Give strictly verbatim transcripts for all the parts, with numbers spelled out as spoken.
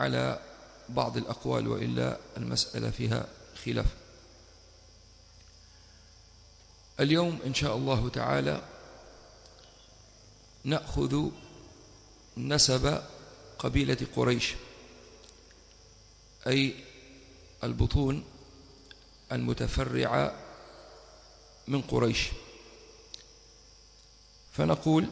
على بعض الأقوال، وإلا المسألة فيها خلاف. اليوم إن شاء الله تعالى نأخذ نسب قبيلة قريش، أي البطون المتفرعة من قريش. فنقول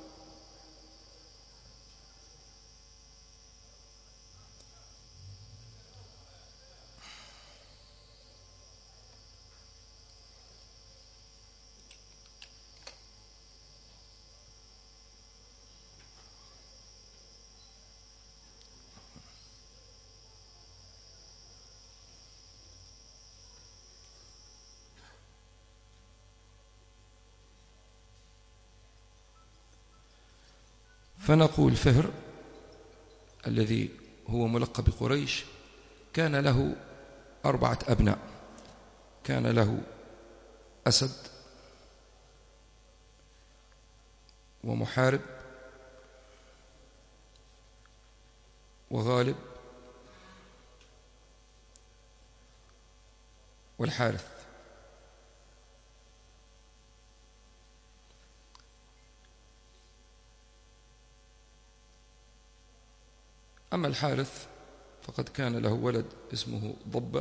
فنقول فهر الذي هو ملقب بقريش كان له أربعة أبناء. كان له أسد ومحارب وغالب والحارث. أما الحارث فقد كان له ولد اسمه ضبة،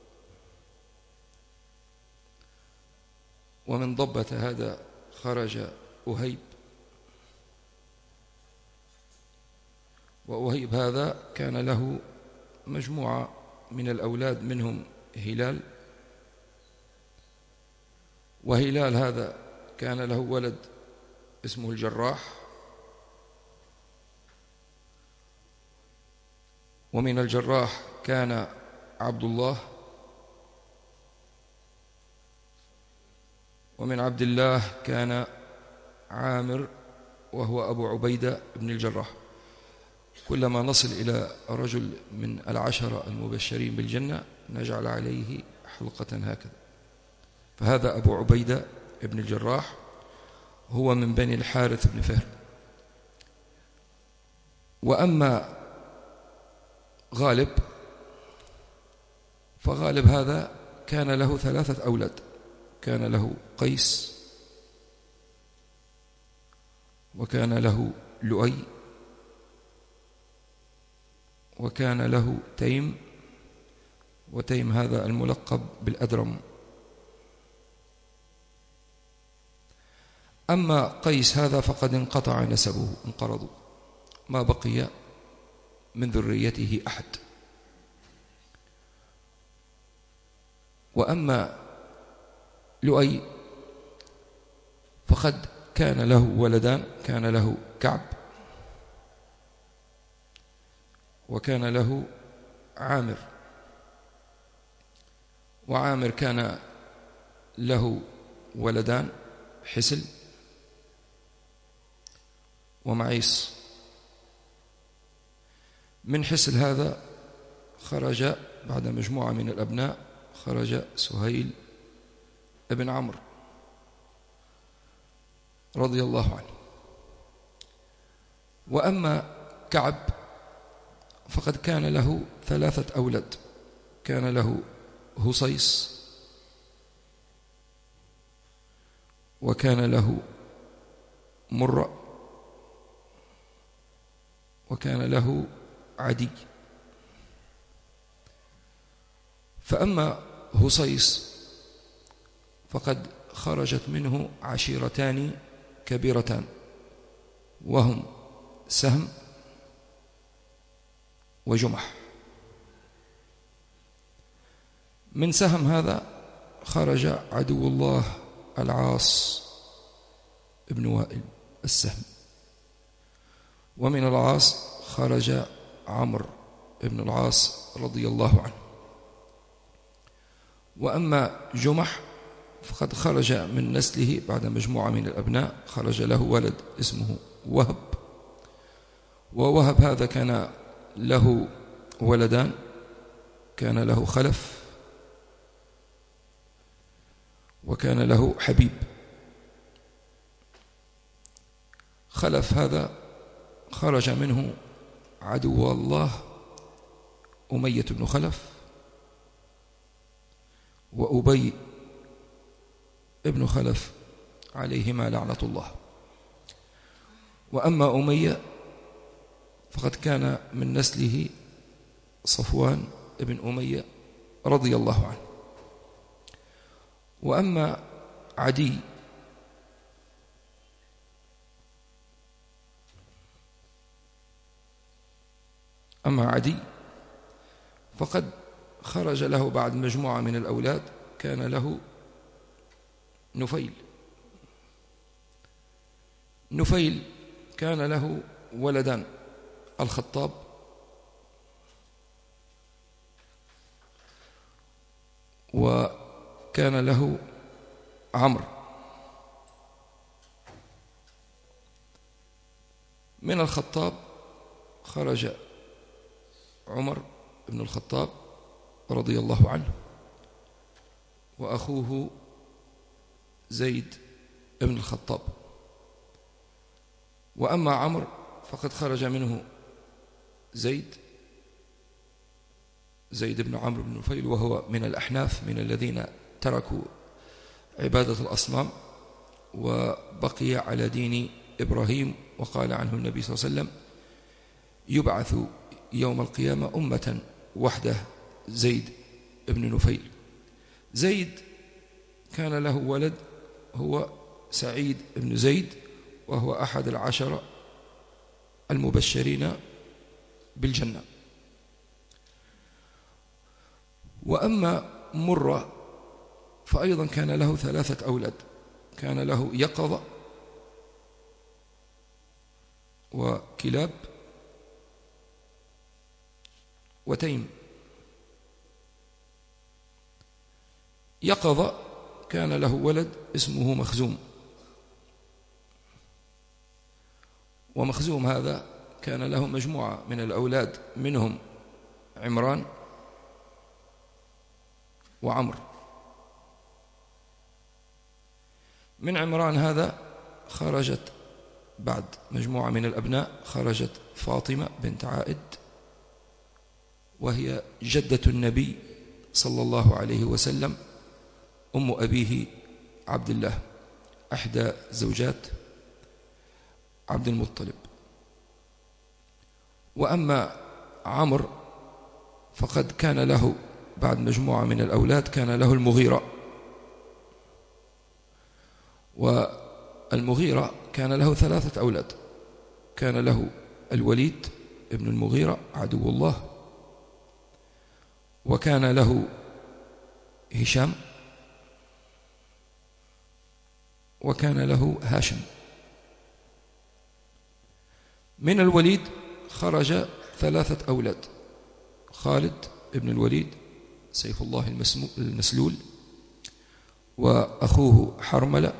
ومن ضبة هذا خرج أهيب، وأهيب هذا كان له مجموعة من الأولاد، منهم هلال، وهلال هذا كان له ولد اسمه الجراح، ومن الجراح كان عبد الله، ومن عبد الله كان عامر وهو أبو عبيدة بن الجراح. كلما نصل إلى رجل من العشرة المبشرين بالجنة نجعل عليه حلقة هكذا. فهذا أبو عبيدة بن الجراح هو من بني الحارث بن فهر. وأما غالب فغالب هذا كان له ثلاثة أولاد. كان له قيس، وكان له لؤي، وكان له تيم، وتيم هذا الملقب بالأدرم. أما قيس هذا فقد انقطع نسبه، انقرضوا، ما بقي من ذريته أحد. وأما لؤي فقد كان له ولدان، كان له كعب وكان له عامر. وعامر كان له ولدان، حسل ومعيص. من حسل هذا خرج بعد مجموعة من الأبناء خرج سهيل ابن عمرو رضي الله عنه. وأما كعب فقد كان له ثلاثة أولاد. كان له هصيص، وكان له مرة، وكان له عدي. فأما هصيص فقد خرجت منه عشيرتان كبيرتان، وهم سهم وجمح. من سهم هذا خرج عدو الله العاص ابن وائل السهم، ومن العاص خرج عمرو ابن العاص رضي الله عنه. وأما جمح فقد خرج من نسله بعد مجموعة من الأبناء، خرج له ولد اسمه وهب. ووهب هذا كان له ولدان، كان له خلف وكان له حبيب. خلف هذا خرج منه عدو الله أمية بن خلف وأبي ابن خلف عليهما لعنة الله. وأما أمية فقد كان من نسله صفوان ابن أمية رضي الله عنه. وأما عدي أما عدي فقد خرج له بعد مجموعة من الأولاد، كان له نفيل. نفيل كان له ولدان، الخطاب وكان له عمرو. من الخطاب خرج عمر بن الخطاب رضي الله عنه وأخوه زيد بن الخطاب. وأما عمرو فقد خرج منه زيد زيد بن عمرو بن نفيل، وهو من الأحناف، من الذين تركوا عبادة الأصنام وبقي على دين إبراهيم. وقال عنه النبي صلى الله عليه وسلم: يبعث يوم القيامة أمة وحده زيد بن نفيل. زيد كان له ولد هو سعيد بن زيد، وهو أحد العشرة المبشرين بالجنة. وأما مرة فأيضا كان له ثلاثة أولاد، كان له يقظة وكلاب وتيم. يقظة كان له ولد اسمه مخزوم، ومخزوم هذا كان له مجموعة من الأولاد، منهم عمران وعمر. من عمران هذا خرجت بعد مجموعة من الأبناء، خرجت فاطمة بنت عائد، وهي جدة النبي صلى الله عليه وسلم، أم أبيه عبد الله، إحدى زوجات عبد المطلب. وأما عمرو فقد كان له بعد مجموعة من الأولاد، كان له المغيرة. والمغيرة كان له ثلاثة أولاد، كان له الوليد ابن المغيرة عدو الله، وكان له هشام، وكان له هاشم. من الوليد خرج ثلاثة أولاد: خالد ابن الوليد سيف الله المسلول، وأخوه حرملة،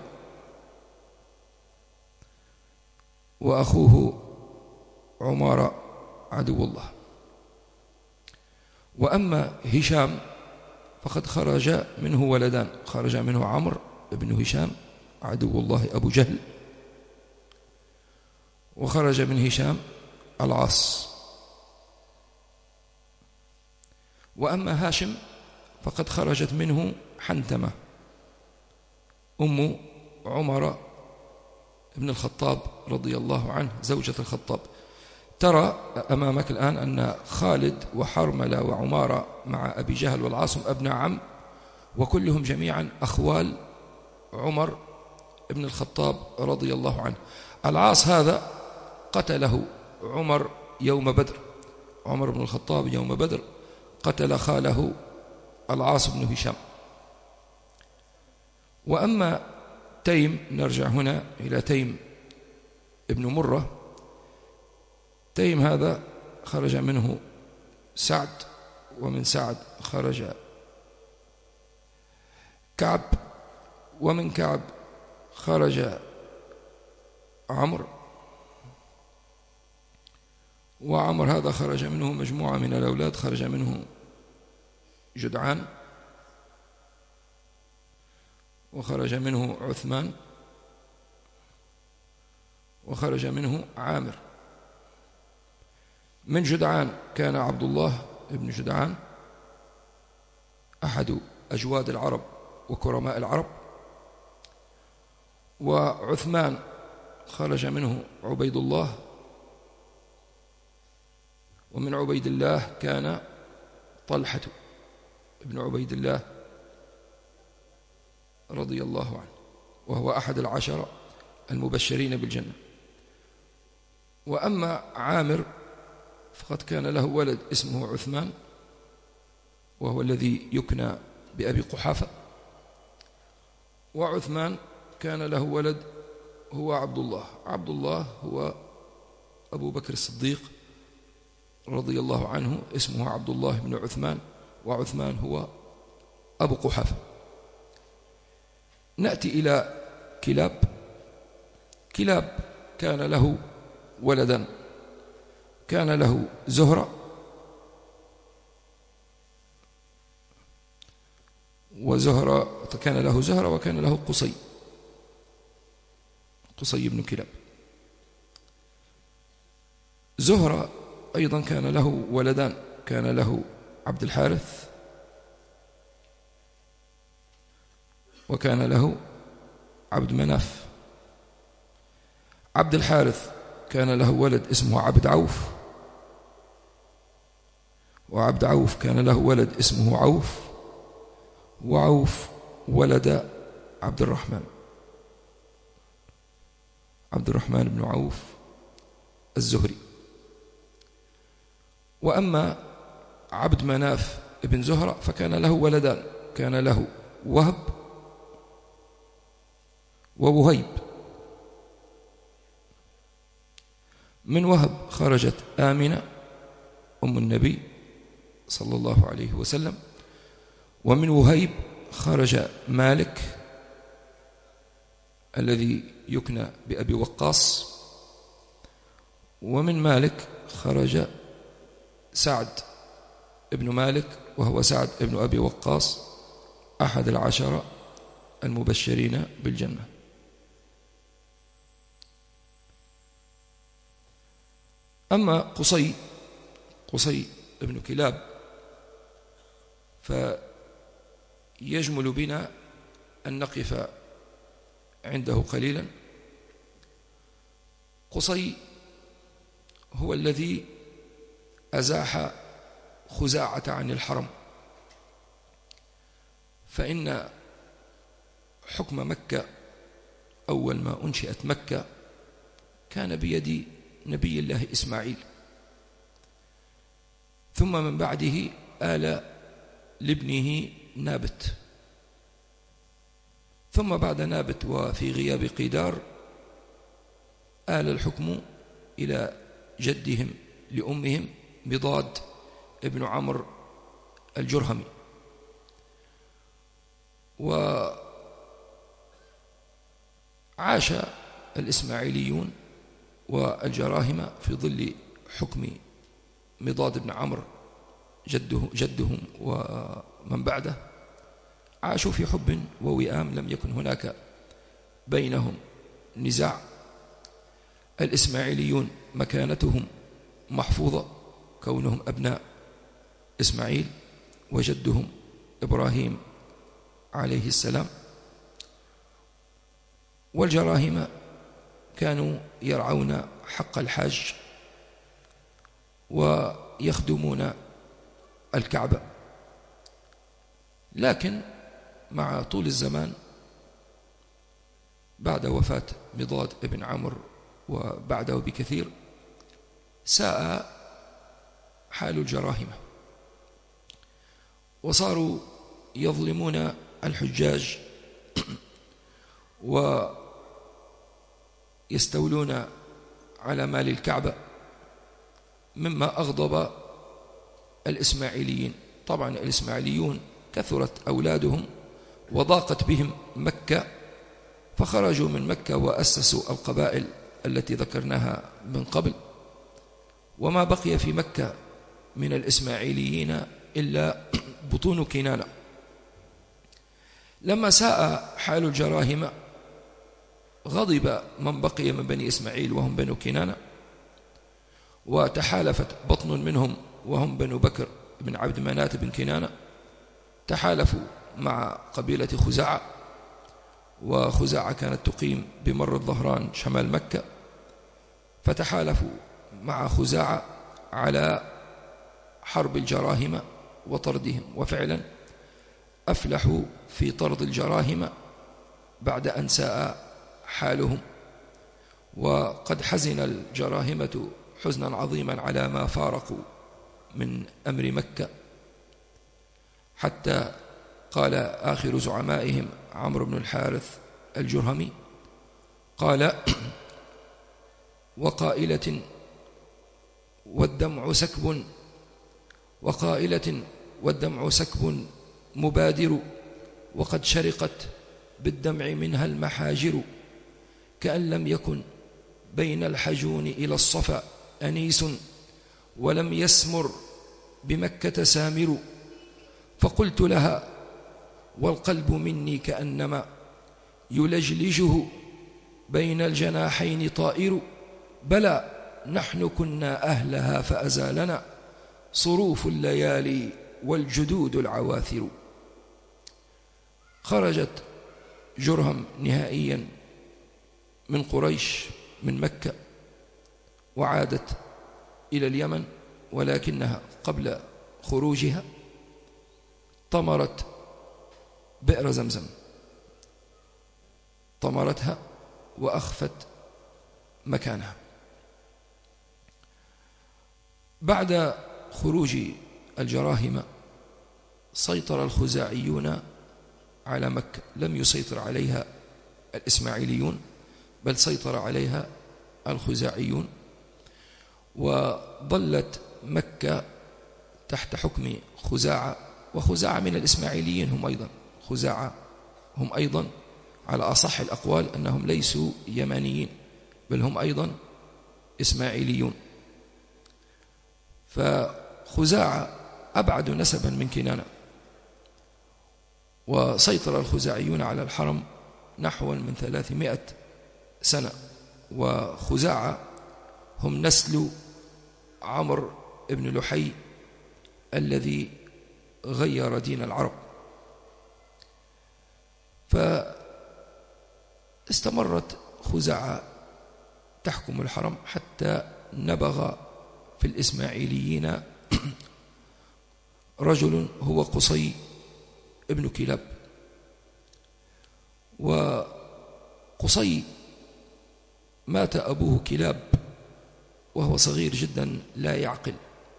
وأخوه عمارة عدو الله. وأما هشام فقد خرج منه ولدان، خرج منه عمرو ابن هشام عدو الله أبو جهل، وخرج من هشام العاص. وأما هاشم فقد خرجت منه حنتمة أم عمر ابن الخطاب رضي الله عنه، زوجة الخطاب. ترى أمامك الآن أن خالد وحرملة وعمارة مع أبي جهل والعاص أبناء عم، وكلهم جميعا أخوال عمر ابن الخطاب رضي الله عنه. العاص هذا قتله عمر يوم بدر، عمر بن الخطاب يوم بدر قتل خاله العاص بن هشام. وأما تيم، نرجع هنا إلى تيم ابن مرة. تيم هذا خرج منه سعد، ومن سعد خرج كعب، ومن كعب خرج عمرو، وعمر هذا خرج منه مجموعة من الأولاد، خرج منه جدعان، وخرج منه عثمان، وخرج منه عامر. من جدعان كان عبد الله بن جدعان أحد أجواد العرب وكرماء العرب. وعثمان خرج منه عبيد الله، ومن عبيد الله كان طلحة ابن عبيد الله رضي الله عنه، وهو أحد العشرة المبشرين بالجنة. وأما عامر فقد كان له ولد اسمه عثمان، وهو الذي يكنى بأبي قحافة. وعثمان كان له ولد هو عبد الله. عبد الله هو أبو بكر الصديق رضي الله عنه، اسمه عبد الله بن عثمان، وعثمان هو أبو قحافة. نأتي إلى كلاب. كلاب كان له ولدا، كان له زهرة وزهرة كان له زهرة وكان له قصي، قصي بن كلاب. زهرة أيضا كان له ولدان، كان له عبد الحارث وكان له عبد مناف. عبد الحارث كان له ولد اسمه عبد عوف، وعبد عوف كان له ولد اسمه عوف، وعوف ولد عبد الرحمن، عبد الرحمن بن عوف الزهري. وأما عبد مناف ابن زهرة فكان له ولدان، كان له وهب ووهيب. من وهب خرجت آمنة أم النبي صلى الله عليه وسلم، ومن وهيب خرج مالك الذي يكنى بأبي وقاص، ومن مالك خرج سعد ابن مالك، وهو سعد ابن أبي وقاص أحد العشرة المبشرين بالجنة. أما قصي قصي ابن كلاب فيجمل بنا أن نقف عنده قليلا. قصي هو الذي أزاح خزاعة عن الحرم، فإن حكم مكة أول ما أنشئت مكة كان بيد نبي الله إسماعيل، ثم من بعده آل لابنه نابت، ثم بعد نابت وفي غياب قيدار آل الحكم إلى جدهم لأمهم بضاد ابن عمرو الجرهمي. وعاش الإسماعيليون والجراهم في ظل حكم مضاد بن عمرو جده جدهم ومن بعده، عاشوا في حب ووئام، لم يكن هناك بينهم نزاع. الإسماعيليون مكانتهم محفوظة كونهم أبناء إسماعيل وجدهم إبراهيم عليه السلام، والجراهم كانوا يرعون حق الحاج ويخدمون الكعبة. لكن مع طول الزمان بعد وفاة مضاد ابن عمرو وبعده بكثير ساء حال الجراهمة، وصاروا يظلمون الحجاج ويستولون على مال الكعبة، مما أغضب الإسماعيليين. طبعا الإسماعيليون كثرت أولادهم وضاقت بهم مكة، فخرجوا من مكة وأسسوا القبائل التي ذكرناها من قبل، وما بقي في مكة من الإسماعيليين إلا بطون كنانة. لما ساء حال الجراهم غضب من بقي من بني إسماعيل وهم بنو كنانة، وتحالفت بطن منهم وهم بنو بكر بن عبد منات بن كنانة تحالفوا مع قبيلة خزاعة، وخزاعة كانت تقيم بمر الظهران شمال مكة، فتحالفوا مع خزاعة على حرب الجراهم وطردهم، وفعلا أفلحوا في طرد الجراهم بعد أن ساء حالهم. وقد حزن الجراهمة حزنا عظيما على ما فارقوا من أمر مكة، حتى قال آخر زعمائهم عمرو بن الحارث الجرهمي قال: وقائلة والدمع سكب وقائلة والدمع سكب مبادر، وقد شرقت بالدمع منها المحاجر، كأن لم يكن بين الحجون إلى الصفا أنيس، ولم يسمر بمكة سامر. فقلت لها والقلب مني كأنما يلجلجه بين الجناحين طائر، بلى نحن كنا أهلها فأزالنا صروف الليالي والجدود العواثر. خرجت جرهم نهائيا من قريش من مكة وعادت إلى اليمن، ولكنها قبل خروجها طمرت بئر زمزم، طمرتها وأخفت مكانها. بعد خروج الجراهم سيطر الخزاعيون على مكة، لم يسيطر عليها الإسماعيليون بل سيطر عليها الخزاعيون، وظلت مكة تحت حكم خزاعة. وخزاعة من الإسماعيليين هم أيضا، خزاعة هم أيضا على أصح الأقوال أنهم ليسوا يمانيين بل هم أيضا إسماعيليون. فخزاعة أبعد نسبا من كنانة، وسيطر الخزاعيون على الحرم نحو من ثلاثمائة سنة، وخزاعة هم نسل عمرو بن لحي الذي غير دين العرب. فاستمرت خزاعة تحكم الحرم حتى نبغ في الإسماعيليين رجل هو قصي ابن كلاب. وقصي مات أبوه كلاب وهو صغير جدا لا يعقل،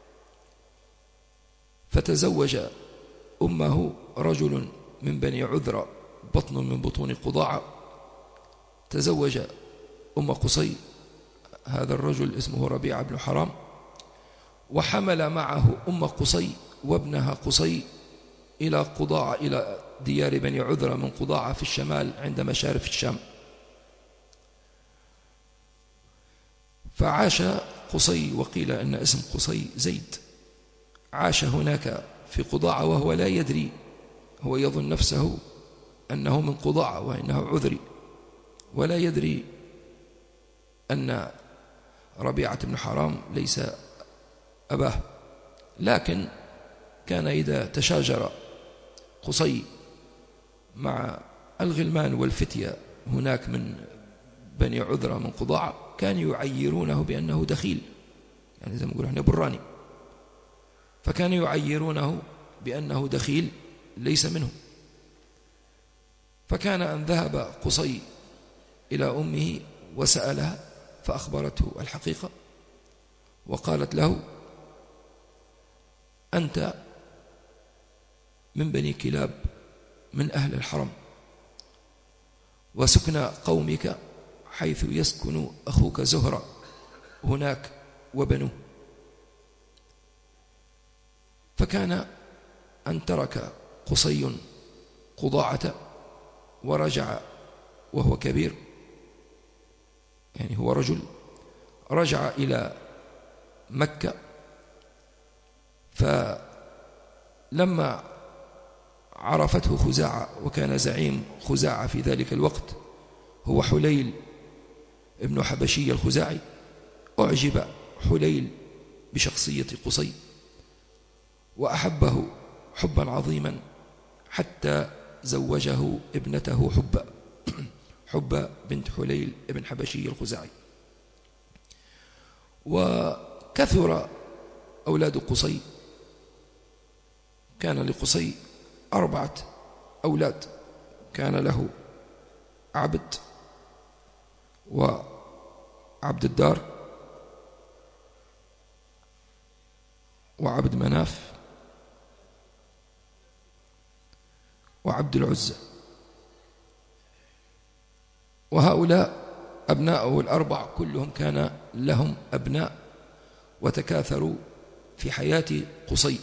فتزوج أمه رجل من بني عذرة بطن من بطون قضاعة، تزوج أم قصي، هذا الرجل اسمه ربيعة بن حرام، وحمل معه أم قصي وابنها قصي إلى قضاعة، إلى ديار بني عذرة من قضاعة في الشمال عند مشارف الشام. فعاش قصي، وقيل أن اسم قصي زيد، عاش هناك في قضاعة وهو لا يدري، هو يظن نفسه أنه من قضاعة وإنه عذري، ولا يدري أن ربيعة بن حرام ليس أباه. لكن كان إذا تشاجر قصي مع الغلمان والفتية هناك من بني عذرة من قضاعة كانوا يعيرونه بأنه دخيل، يعني زي ما نقول احنا براني، فكانوا يعيرونه بأنه دخيل ليس منه. فكان أن ذهب قصي إلى أمه وسألها فأخبرته الحقيقة، وقالت له: أنت من بني كلاب من أهل الحرم، وسكن قومك حيث يسكن أخوك زهرة هناك وبنوه. فكان أن ترك قصي قضاعة ورجع وهو كبير، يعني هو رجل رجع إلى مكة. فلما عرفته خزاعة، وكان زعيم خزاعة في ذلك الوقت هو حليل ابن حبشي الخزاعي، أعجب حليل بشخصية قصي، وأحبه حبا عظيما حتى زوجه ابنته حبة حبة بنت حليل ابن حبشي الخزاعي. وكثر أولاد قصي، كان لقصي أربعة أولاد، كان له عبد وعبد الدار وعبد مناف وعبد العزى، وهؤلاء أبناءه الأربع كلهم كان لهم أبناء وتكاثروا في حياة قصي،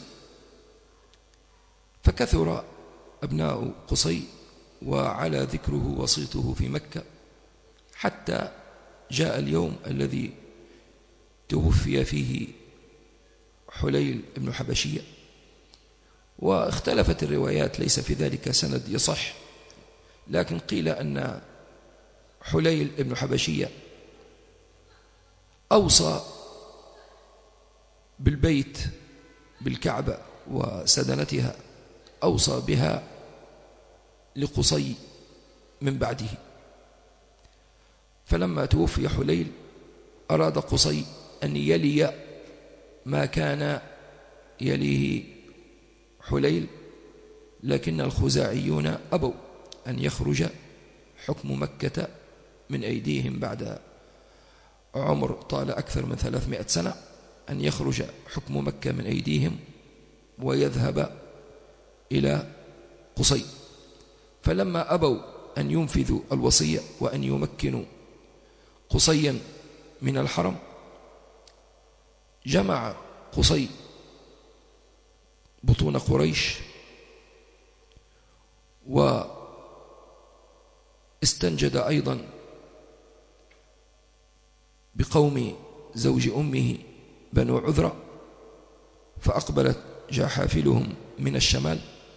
فكثر أبناء قصي وعلى ذكره وصيته في مكة، حتى جاء اليوم الذي توفي فيه حليل بن حبشية. واختلفت الروايات، ليس في ذلك سند يصح، لكن قيل أن حليل بن حبشية أوصى بالبيت بالكعبة وسدنتها، أوصى بها لقصي من بعده. فلما توفي حليل أراد قصي أن يلي ما كان يليه حليل، لكن الخزاعيون أبوا أن يخرج حكم مكة من أيديهم بعد عمر طال أكثر من ثلاثمائة سنة، أن يخرج حكم مكة من أيديهم ويذهب إلى قصي. فلما أبوا أن ينفذوا الوصية وأن يمكنوا قصيا من الحرم، جمع قصي بطون قريش واستنجد أيضا بقوم زوج أمه بنو عذرة، فأقبلت جحافلهم من الشمال،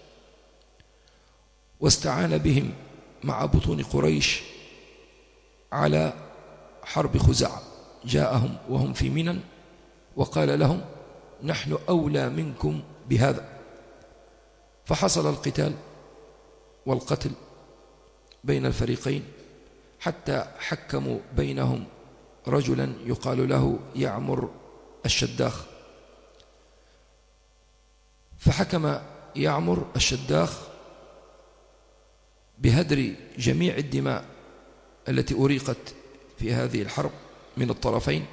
واستعان بهم مع بطون قريش على حرب خزاعة. جاءهم وهم في منى وقال لهم: نحن أولى منكم بهذا. فحصل القتال والقتل بين الفريقين، حتى حكموا بينهم رجلا يقال له يعمر الشداخ. فحكم يعمر الشداخ بهدر جميع الدماء التي أريقت في هذه الحرب من الطرفين،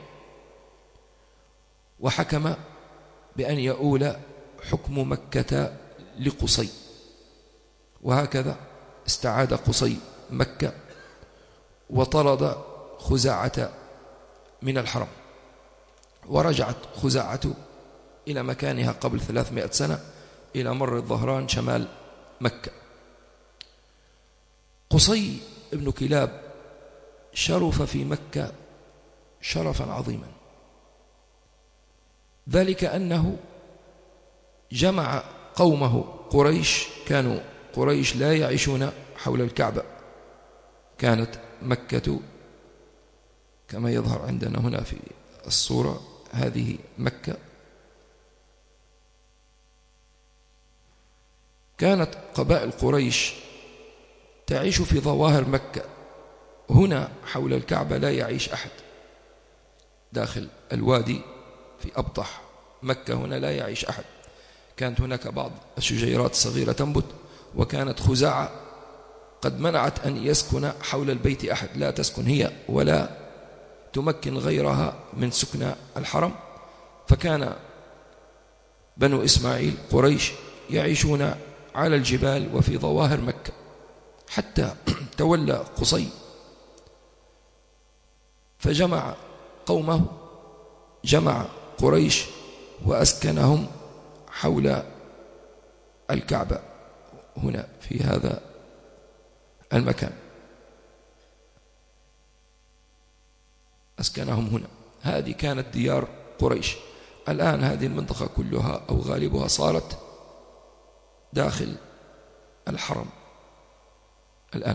وحكم بأن يؤول حكم مكة لقصي. وهكذا استعاد قصي مكة وطرد خزاعة من الحرم، ورجعت خزاعة إلى مكانها قبل ثلاثمائة سنة إلى مر الظهران شمال مكة. قصي بن كلاب شرف في مكة شرفا عظيما، ذلك أنه جمع قومه قريش. كانوا قريش لا يعيشون حول الكعبة، كانت مكة كما يظهر عندنا هنا في الصورة، هذه مكة. كانت قبائل قريش تعيش في ظواهر مكة. هنا حول الكعبة لا يعيش أحد، داخل الوادي في أبطح مكة هنا لا يعيش أحد. كانت هناك بعض الشجيرات الصغيرة تنبت، وكانت خزاعة قد منعت أن يسكن حول البيت أحد، لا تسكن هي ولا تمكن غيرها من سكن الحرم. فكان بنو إسماعيل قريش يعيشون على الجبال وفي ظواهر مكة، حتى تولى قصي فجمع قومه، جمع قريش وأسكنهم حول الكعبة هنا في هذا المكان، أسكنهم هنا. هذه كانت ديار قريش. الآن هذه المنطقة كلها أو غالبها صارت داخل الحرم الآن.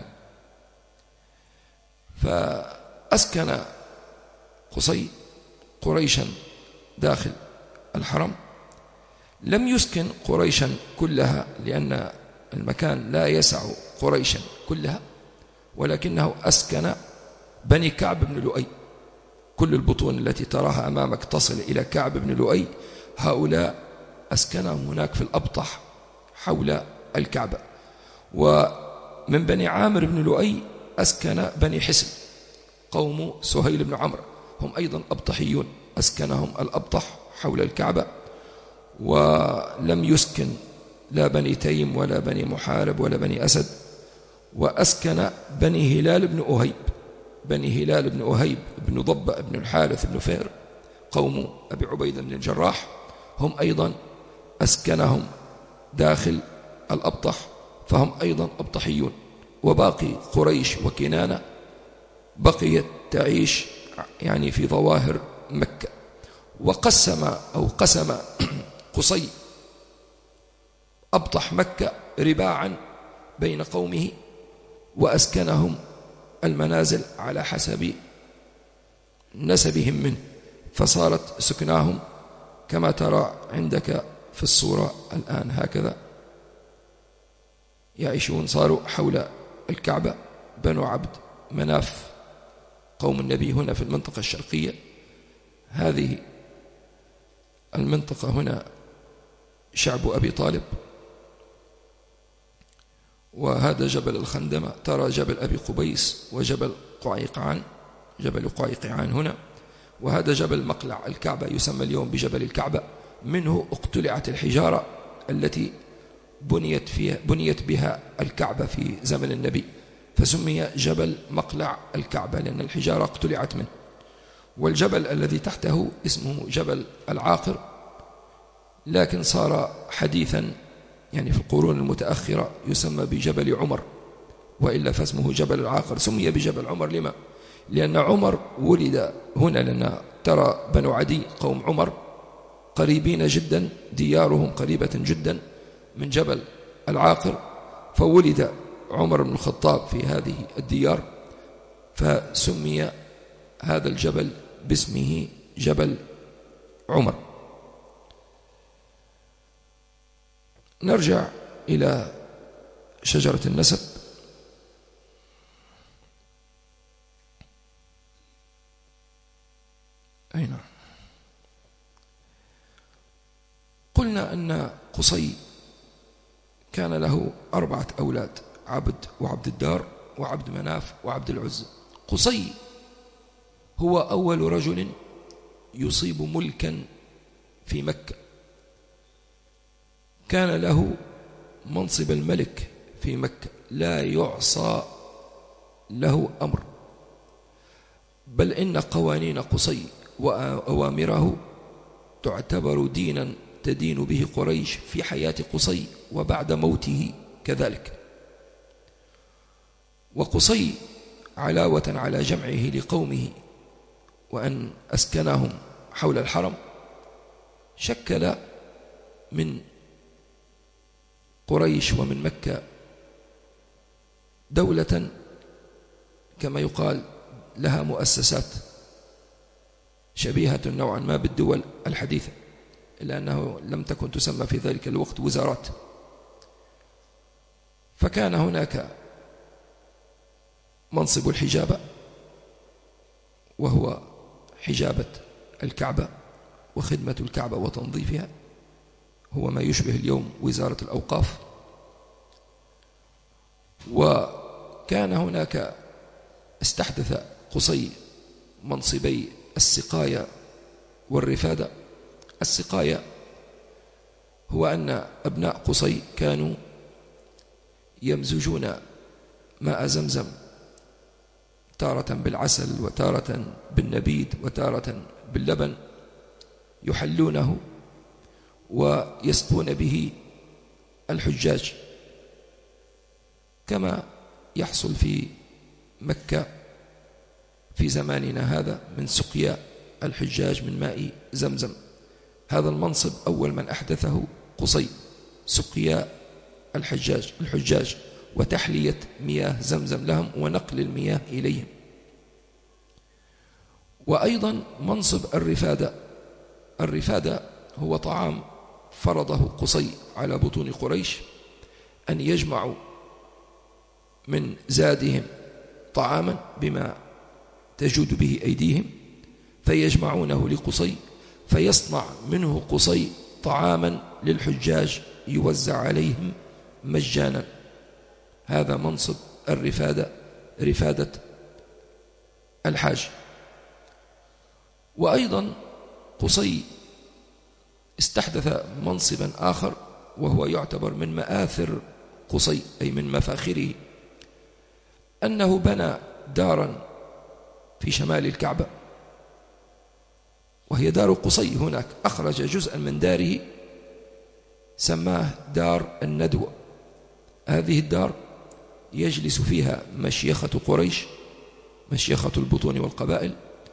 فأسكن قصي قريشا داخل الحرم، لم يسكن قريشا كلها لأن المكان لا يسع قريشا كلها، ولكنه أسكن بني كعب بن لؤي. كل البطون التي تراها أمامك تصل إلى كعب بن لؤي، هؤلاء أسكنهم هناك في الأبطح حول الكعبة. ومن بني عامر بن لؤي أسكن بني حسن قوم سهيل بن عمرو، هم أيضا أبطحيون، أسكنهم الأبطح حول الكعبة. ولم يسكن لا بني تيم ولا بني محارب ولا بني أسد. وأسكن بني هلال بن أهيب، بني هلال بن أهيب بن ضبة بن الحارث بن فهر قوم أبي عبيدة بن الجراح، هم أيضا أسكنهم داخل الأبطح، فهم أيضا أبطحيون. وباقي قريش وكنانة بقيت تعيش يعني في ظواهر مكة. وقسم أو قسم قصي أبطح مكة رباعا بين قومه، وأسكنهم المنازل على حسب نسبهم منه، فصارت سكناهم كما ترى عندك في الصورة الآن هكذا يعيشون. صاروا حول الكعبة بنو عبد مناف قوم النبي هنا في المنطقة الشرقية. هذه المنطقة هنا شعب أبي طالب، وهذا جبل الخندمة، ترى جبل أبي قبيس وجبل قعيقعان، جبل قعيقعان هنا. وهذا جبل مقلع الكعبة يسمى اليوم بجبل الكعبة، منه اقتلعت الحجارة التي بنيت فيها بنيت بها الكعبة في زمن النبي، فسمي جبل مقلع الكعبة لأن الحجارة اقتلعت منه. والجبل الذي تحته اسمه جبل العاقر، لكن صار حديثا يعني في القرون المتأخرة يسمى بجبل عمر، وإلا فاسمه جبل العاقر. سمي بجبل عمر لما؟ لأن عمر ولد هنا، لأن ترى بنو عدي قوم عمر قريبين جدا، ديارهم قريبة جدا من جبل العاقر، فولد عمر بن الخطاب في هذه الديار، فسمي هذا الجبل باسمه جبل عمر. نرجع إلى شجرة النسب. أين؟ قلنا أن قصي كان له أربعة أولاد، عبد وعبد الدار وعبد مناف وعبد العزى. قصي هو أول رجل يصيب ملكا في مكة، كان له منصب الملك في مكة، لا يعصى له أمر، بل إن قوانين قصي وأوامره تعتبر دينا تدين به قريش في حياة قصي وبعد موته كذلك. وقصي علاوة على جمعه لقومه وأن أسكنهم حول الحرم، شكل من قريش ومن مكة دولة كما يقال لها مؤسسات شبيهة نوعا ما بالدول الحديثة، إلا أنه لم تكن تسمى في ذلك الوقت وزارات. فكان هناك منصب الحجابة، وهو حجابة الكعبة وخدمة الكعبة وتنظيفها، هو ما يشبه اليوم وزارة الأوقاف. وكان هناك استحدث قصي منصبي السقاية والرفادة. السقاية هو أن أبناء قصي كانوا يمزجون ماء زمزم تارة بالعسل وتارة بالنبيذ وتارة باللبن، يحلونه ويسقون به الحجاج، كما يحصل في مكة في زماننا هذا من سقيا الحجاج من ماء زمزم. هذا المنصب أول من أحدثه قصي، سقيا الحجاج الحجاج وتحلية مياه زمزم لهم ونقل المياه إليهم. وأيضا منصب الرفادة. الرفادة هو طعام فرضه قصي على بطون قريش أن يجمعوا من زادهم طعاما بما تجود به أيديهم، فيجمعونه لقصي، فيصنع منه قصي طعاما للحجاج يوزع عليهم مجانا. هذا منصب الرفادة، رفادة الحاج. وأيضا قصي استحدث منصبا آخر، وهو يعتبر من مآثر قصي أي من مفاخره، أنه بنى دارا في شمال الكعبة وهي دار قصي. هناك أخرج جزءا من داره سماه دار الندوة. هذه الدار يجلس فيها مشيخة قريش، مشيخة البطون والقبائل،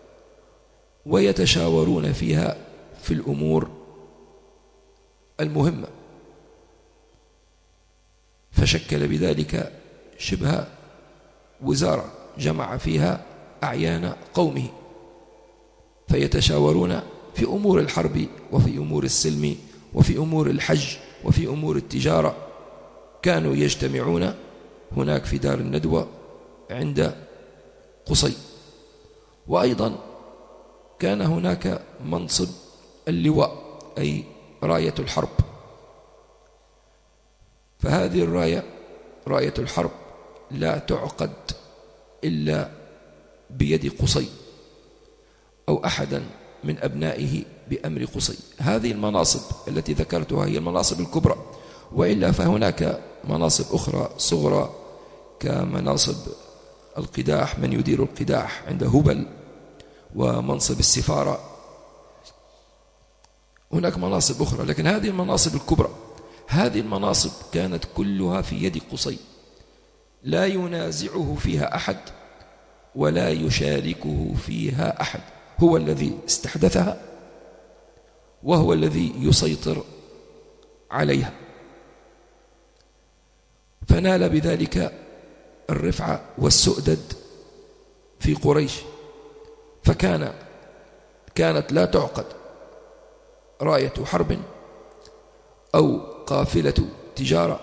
ويتشاورون فيها في الأمور المهمة، فشكل بذلك شبه وزارة جمع فيها أعيان قومه، فيتشاورون في أمور الحرب وفي أمور السلم وفي أمور الحج وفي أمور التجارة. كانوا يجتمعون هناك في دار الندوة عند قصي. وأيضا كان هناك منصب اللواء أي راية الحرب، فهذه الراية راية الحرب لا تعقد إلا بيد قصي أو أحدا من أبنائه بأمر قصي. هذه المناصب التي ذكرتها هي المناصب الكبرى، وإلا فهناك مناصب أخرى صغرى كمناصب القداح، من يدير القداح عند هبل، ومنصب السفارة. هناك مناصب أخرى، لكن هذه المناصب الكبرى، هذه المناصب كانت كلها في يد قصي، لا ينازعه فيها أحد ولا يشاركه فيها أحد. هو الذي استحدثها وهو الذي يسيطر عليها، فنال بذلك الرفعة والسؤدد في قريش. فكان كانت لا تعقد راية حرب أو قافلة تجارة،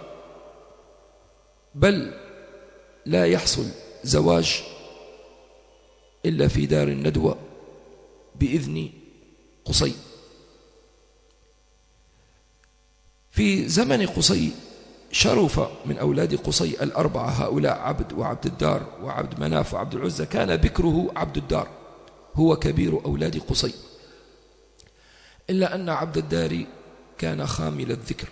بل لا يحصل زواج إلا في دار الندوة بإذن قصي. في زمن قصي شرف من أولاد قصي الأربعة، هؤلاء عبد وعبد الدار وعبد مناف وعبد العزة. كان بكره عبد الدار هو كبير أولاد قصي، إلا أن عبد الدار كان خامل الذكر.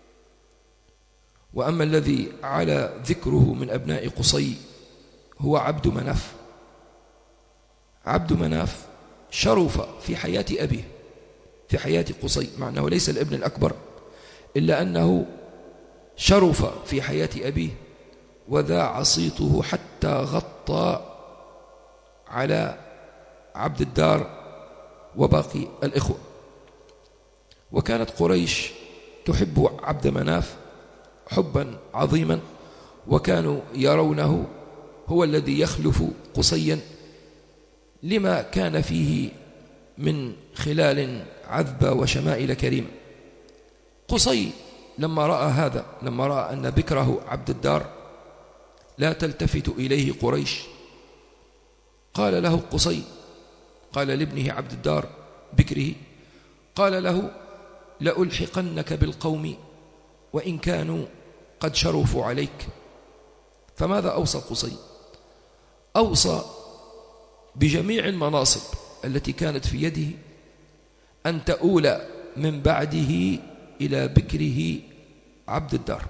وأما الذي على ذكره من أبناء قصي هو عبد مناف. عبد مناف شرف في حياة أبيه، في حياة قصي، مع أنه ليس الابن الأكبر، إلا أنه شرف في حياة أبيه وذاع صيته حتى غطى على عبد الدار وباقي الإخوة. وكانت قريش تحب عبد مناف حبا عظيما، وكانوا يرونه هو الذي يخلف قصيا لما كان فيه من خلال عذبة وشمائل كريمة. قصي لما رأى هذا، لما رأى أن بكره عبد الدار لا تلتفت إليه قريش، قال له قصي، قال لابنه عبد الدار بكره، قال له لألحقنك بالقوم وإن كانوا قد شرفوا عليك. فماذا أوصى قصي؟ أوصى بجميع المناصب التي كانت في يده أن تؤول من بعده إلى بكره عبد الدار،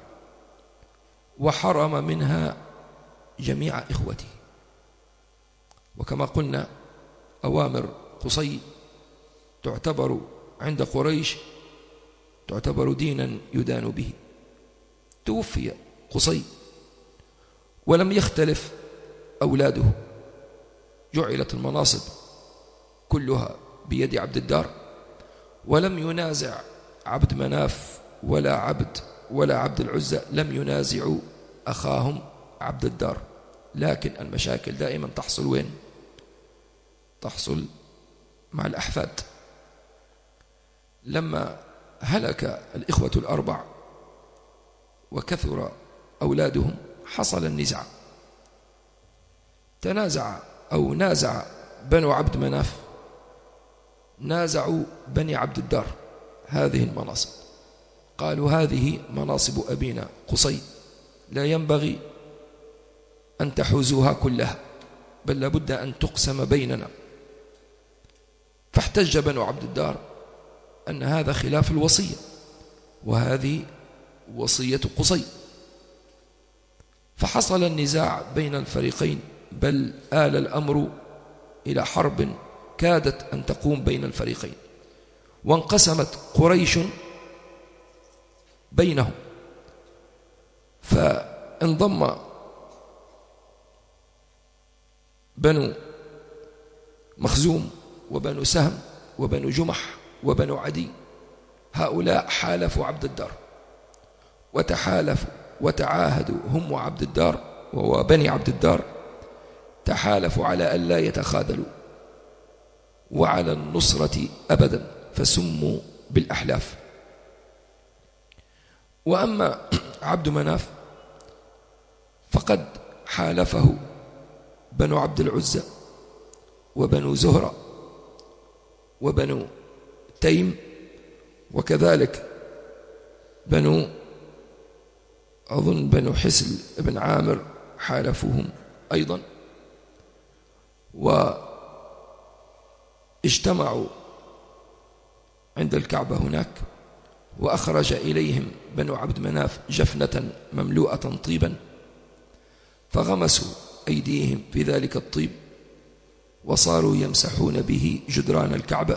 وحرم منها جميع إخوته. وكما قلنا أوامر قصي تعتبر عند قريش تعتبر دينا يدان به. توفي قصي ولم يختلف أولاده، جعلت المناصب كلها بيد عبد الدار، ولم ينازع عبد مناف ولا عبد ولا عبد العزة، لم ينازعوا أخاهم عبد الدار. لكن المشاكل دائما تحصل وين؟ تحصل مع الأحفاد. لما هلك الإخوة الأربع وكثر أولادهم حصل النزاع، تنازع أو نازع بنو عبد مناف، نازعوا بني عبد الدار هذه المناصب، قالوا هذه مناصب أبينا قصي، لا ينبغي أن تحوزوها كلها، بل لابد أن تقسم بيننا. فاحتج بنو عبد الدار أن هذا خلاف الوصية، وهذه وصية قصي، فحصل النزاع بين الفريقين، بل آل الأمر إلى حرب كادت أن تقوم بين الفريقين، وانقسمت قريش بينهم، فانضم بنو مخزوم وبنو سهم وبنو جمح وبنو عدي، هؤلاء حالفوا عبد الدار وتحالفوا وتعاهدوا هم وعبد الدار وبني عبد الدار، تحالفوا على أن لا يتخاذلوا وعلى النصرة أبدا، فسموا بالأحلاف. وأما عبد مناف فقد حالفه بنو عبد العزى وبنو زهرة وبنو تيم، وكذلك بنو أظن بنو حسل بن عامر حالفوهم أيضا، واجتمعوا عند الكعبة هناك، وأخرج إليهم بنو عبد مناف جفنة مملوءة طيبا، فغمسوا أيديهم في ذلك الطيب، وصاروا يمسحون به جدران الكعبة،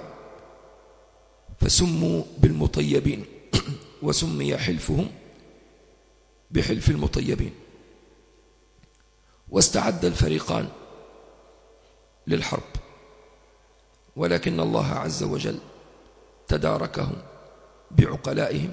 فسموا بالمطيبين، وسمي حلفهم بحلف المطيبين. واستعد الفريقان للحرب، ولكن الله عز وجل تداركهم بعقلائهم،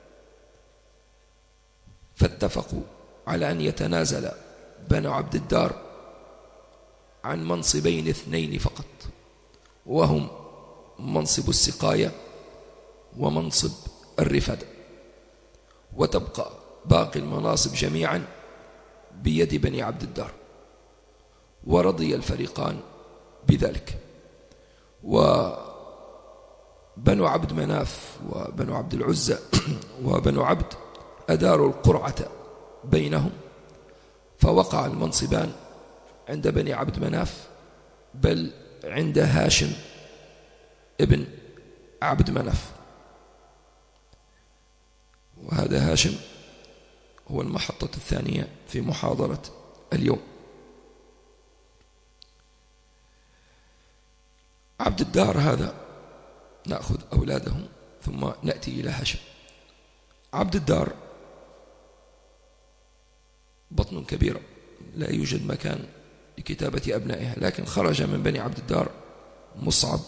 فاتفقوا على أن يتنازل بنو عبد الدار عن منصبين اثنين فقط، وهم منصب السقاية ومنصب الرفادة، وتبقى باقي المناصب جميعا بيد بني عبد الدار. ورضي الفريقان بذلك، وبنو عبد مناف وبنو عبد العزى وبنو عبد أداروا القرعة بينهم، فوقع المنصبان عند بني عبد مناف، بل عند هاشم ابن عبد مناف، وهذا هاشم هو المحطة الثانية في محاضرة اليوم. عبد الدار هذا نأخذ أولادهم ثم نأتي إلى هاشم. عبد الدار بطن كبيرة لا يوجد مكان لكتابة أبنائها، لكن خرج من بني عبد الدار مصعب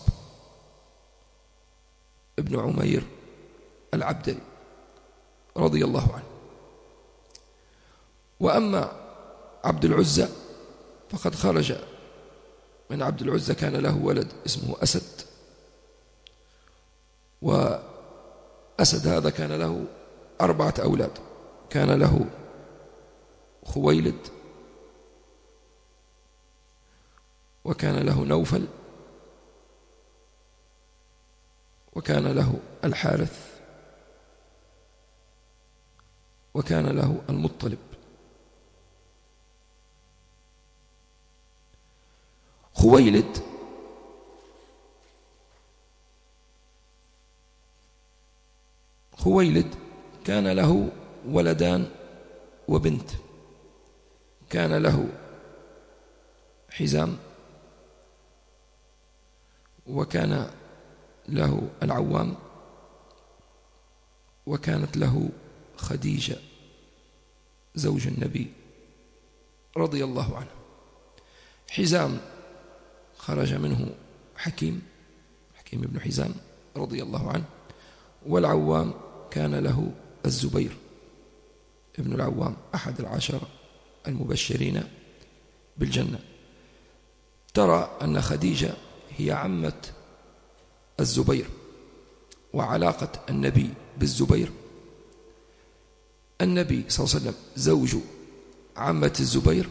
ابن عمير العبدلي رضي الله عنه. وأما عبد العزى فقد خرج من عبد العزى، كان له ولد اسمه أسد، وأسد هذا كان له أربعة أولاد، كان له خويلد، وكان له نوفل، وكان له الحارث، وكان له المطلب. خويلد خويلد كان له ولدان وبنت، كان له حزام، وكان له العوام، وكانت له خديجة زوج النبي رضي الله عنه. حزام خرج منه حكيم حكيم بن حزام رضي الله عنه، والعوام كان له الزبير ابن العوام أحد العشرة المبشرين بالجنة. ترى أن خديجة هي عمة الزبير، وعلاقة النبي بالزبير. النبي صلى الله عليه وسلم زوج عمة الزبير،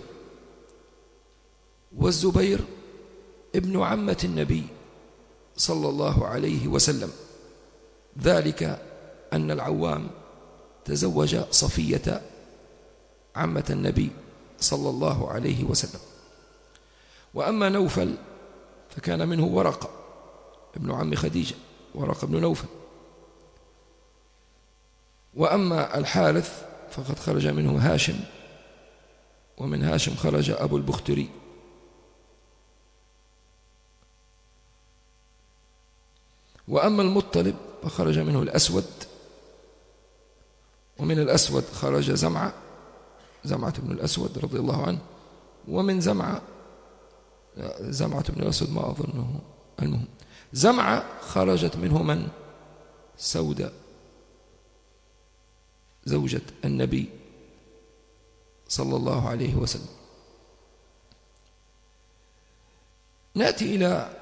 والزبير ابن عمة النبي صلى الله عليه وسلم، ذلك أن العوام تزوج صفية عمة النبي صلى الله عليه وسلم. وأما نوفل فكان منه ورقة ابن عم خديجة، ورقة بن نوفل. وأما الحارث فقد خرج منه هاشم، ومن هاشم خرج أبو البختري. وأما المطلب فخرج منه الأسود، ومن الأسود خرج زمعة زمعة بن الأسود رضي الله عنه. ومن زمعة زمعة بن الأسود ما أظنه، المهم زمعة خرجت منه من؟ سودة زوجة النبي صلى الله عليه وسلم. نأتي إلى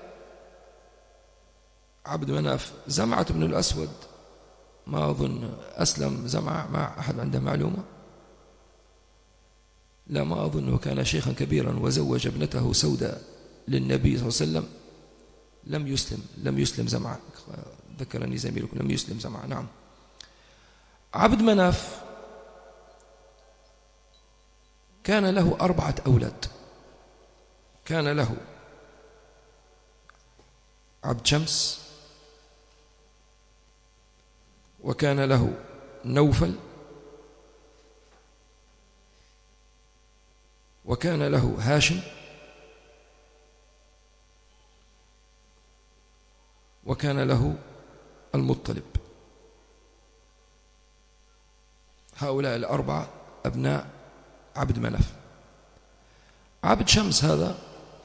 عبد مناف. زمعة بن الأسود ما أظن أسلم زمعة، مع أحد عنده معلومة؟ لا، ما أظنه. كان شيخا كبيرا وزوج ابنته سودة للنبي صلى الله عليه وسلم. لم يسلم لم يسلم زمعة، ذكرني زميلكم، لم يسلم زمعة. نعم. عبد مناف كان له أربعة أولاد. كان له عبد شمس، وكان له نوفل، وكان له هاشم، وكان له المطلب. هؤلاء الأربعة أبناء عبد مناف. عبد شمس هذا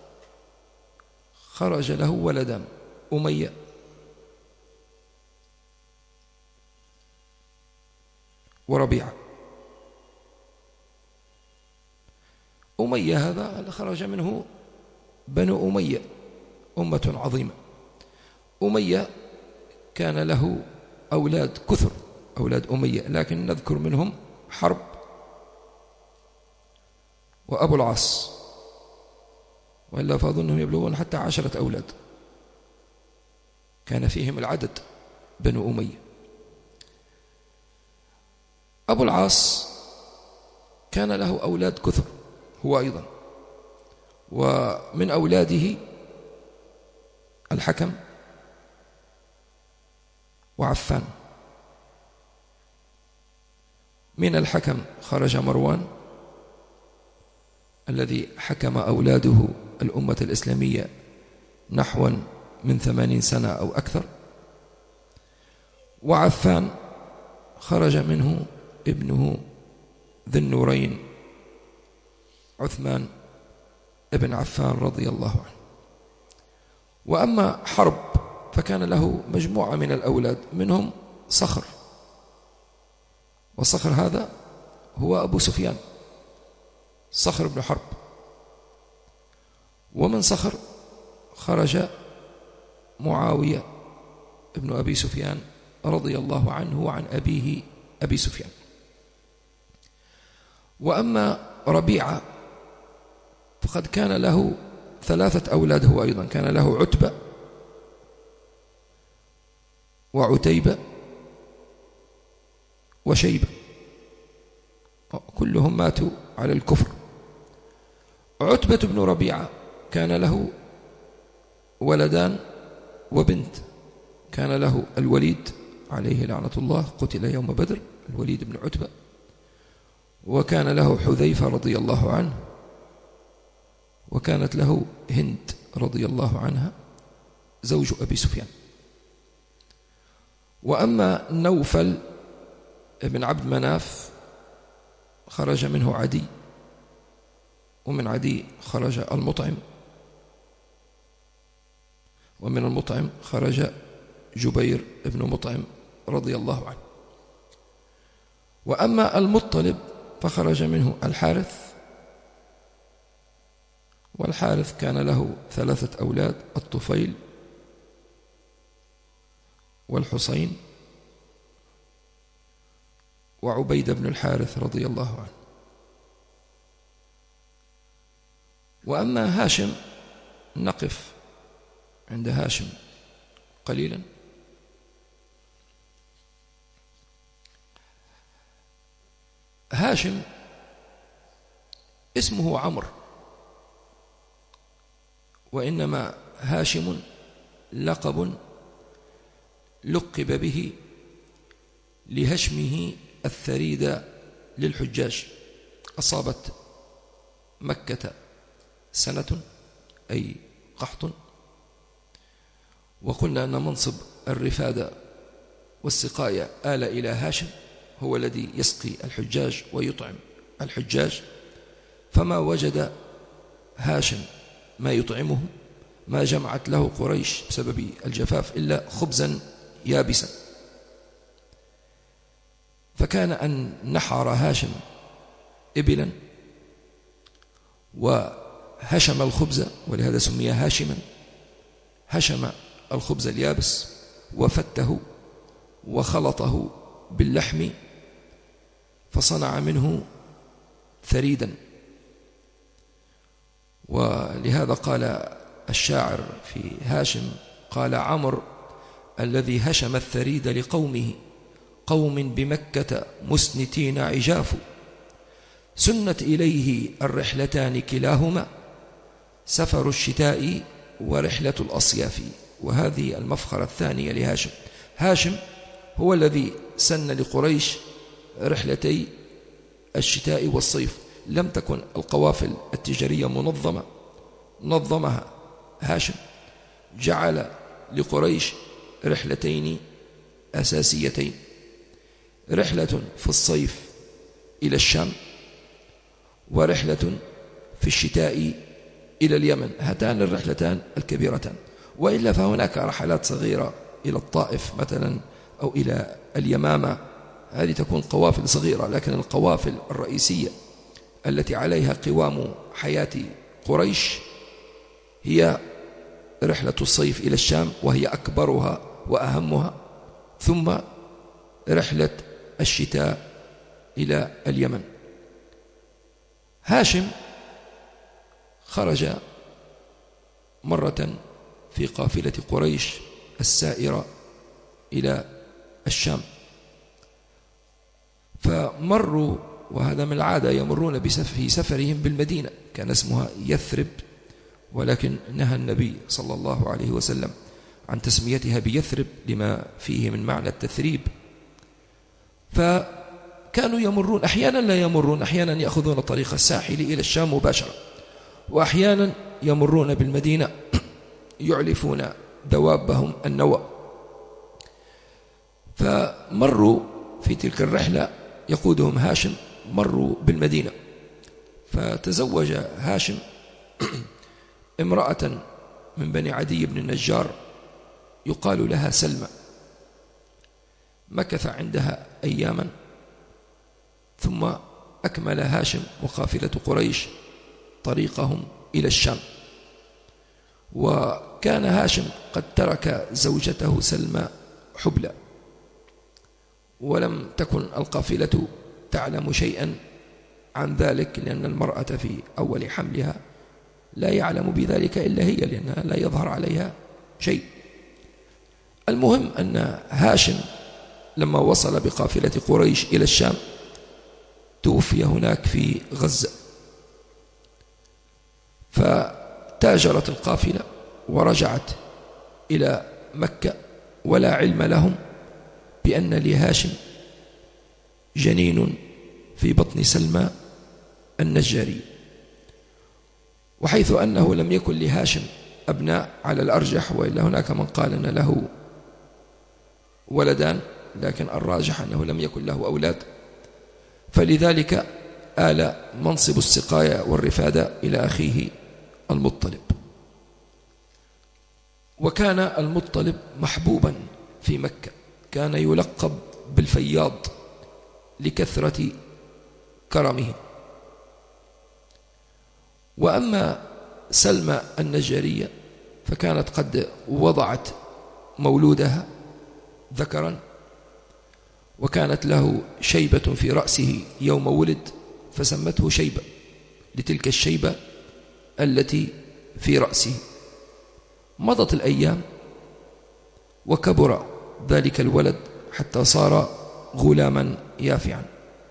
خرج له ولدان، أمية وربيعة. أمية هذا خرج منه بنو أمية، أمة عظيمة. أمية كان له أولاد كثر، أولاد أمية، لكن نذكر منهم حرب وأبو العاص، وإلا فأظنهم يبلغون حتى عشرة أولاد، كان فيهم العدد بنو أمية. أبو العاص كان له أولاد كثر هو أيضا، ومن أولاده الحكم وعفان. من الحكم خرج مروان الذي حكم أولاده الأمة الإسلامية نحو من ثمانين سنة أو أكثر. وعفان خرج منه ابنه ذي النورين عثمان ابن عفان رضي الله عنه. وأما حرب فكان له مجموعة من الأولاد، منهم صخر، وصخر هذا هو أبو سفيان، صخر بن حرب. ومن صخر خرج معاوية ابن أبي سفيان رضي الله عنه وعن أبيه أبي سفيان. وأما ربيعة فقد كان له ثلاثة أولاد هو أيضا، كان له عتبة وعتيبة وشيبة، كلهم ماتوا على الكفر. عتبة بن ربيعة كان له ولدان وبنت، كان له الوليد عليه لعنة الله، قتل يوم بدر، الوليد بن عتبة. وكان له حذيفة رضي الله عنه، وكانت له هند رضي الله عنها زوج أبي سفيان. وأما نوفل ابن عبد مناف خرج منه عدي، ومن عدي خرج المطعم، ومن المطعم خرج جبير ابن مطعم رضي الله عنه. وأما المطلب فخرج منه الحارث، والحارث كان له ثلاثة أولاد، الطفيل والحسين وعبيدة بن الحارث رضي الله عنه. وأما هاشم نقف عند هاشم قليلا. هاشم اسمه عمرو، وإنما هاشم لقب لقب به لهشمه الثريد للحجاج. أصابت مكة سنة أي قحط، وقلنا أن منصب الرفادة والسقاية آل إلى هاشم، هو الذي يسقي الحجاج ويطعم الحجاج، فما وجد هاشم ما يطعمهم ما جمعت له قريش بسبب الجفاف إلا خبزا يابسا، فكان أن نحر هاشم إبلا وهشم الخبز، ولهذا سمي هاشما، هشم الخبز اليابس وفته وخلطه باللحم فصنع منه ثريدا. ولهذا قال الشاعر في هاشم، قال عمرو الذي هشم الثريد لقومه، قوم بمكة مسنتين عجاف، سنت إليه الرحلتان كلاهما، سفر الشتاء ورحلة الأصياف. وهذه المفخرة الثانية لهاشم. هاشم هو الذي سن لقريش رحلتي الشتاء والصيف، لم تكن القوافل التجارية منظمة، نظمها هاشم، جعل لقريش رحلتين أساسيتين، رحلة في الصيف إلى الشام، ورحلة في الشتاء إلى اليمن، هاتان الرحلتان الكبيرتان. وإلا فهناك رحلات صغيرة إلى الطائف مثلا أو إلى اليمامة، هذه تكون قوافل صغيرة، لكن القوافل الرئيسية التي عليها قوام حياة قريش هي رحلة الصيف إلى الشام، وهي أكبرها وأهمها، ثم رحلة الشتاء إلى اليمن. هاشم خرج مرة في قافلة قريش السائرة إلى الشام، فمروا، وهذا من العادة، يمرون في سفرهم بالمدينة، كان اسمها يثرب، ولكن نهى النبي صلى الله عليه وسلم عن تسميتها بيثرب لما فيه من معنى التثريب. فكانوا يمرون، أحيانا لا يمرون، أحيانا يأخذون طريق الساحل إلى الشام مباشرة، وأحيانا يمرون بالمدينة يعلفون دوابهم النوى. فمروا في تلك الرحلة يقودهم هاشم، مروا بالمدينة، فتزوج هاشم امرأة من بني عدي بن النجار يقال لها سلمى، مكث عندها أياما، ثم أكمل هاشم وقافلة قريش طريقهم إلى الشام. وكان هاشم قد ترك زوجته سلمى حبلى، ولم تكن القافلة تعلم شيئا عن ذلك، لأن المرأة في أول حملها لا يعلم بذلك إلا هي، لأنها لا يظهر عليها شيء. المهم أن هاشم لما وصل بقافلة قريش إلى الشام توفي هناك في غزة، فتاجرت القافلة ورجعت إلى مكة، ولا علم لهم بأن لهاشم جنين في بطن سلمى النجاري. وحيث أنه لم يكن لهاشم أبناء على الأرجح، وإلا هناك من قال أن له ولدان، لكن الراجح أنه لم يكن له أولاد، فلذلك آل منصب السقاية والرفادة إلى أخيه المطلب. وكان المطلب محبوبا في مكة، كان يلقب بالفياض لكثرة كرمه. وأما سلمى النجارية فكانت قد وضعت مولودها ذكرا، وكانت له شيبة في رأسه يوم ولد فسمته شيبة لتلك الشيبة التي في رأسه. مضت الأيام وكبر ذلك الولد حتى صار غلاما يافعا،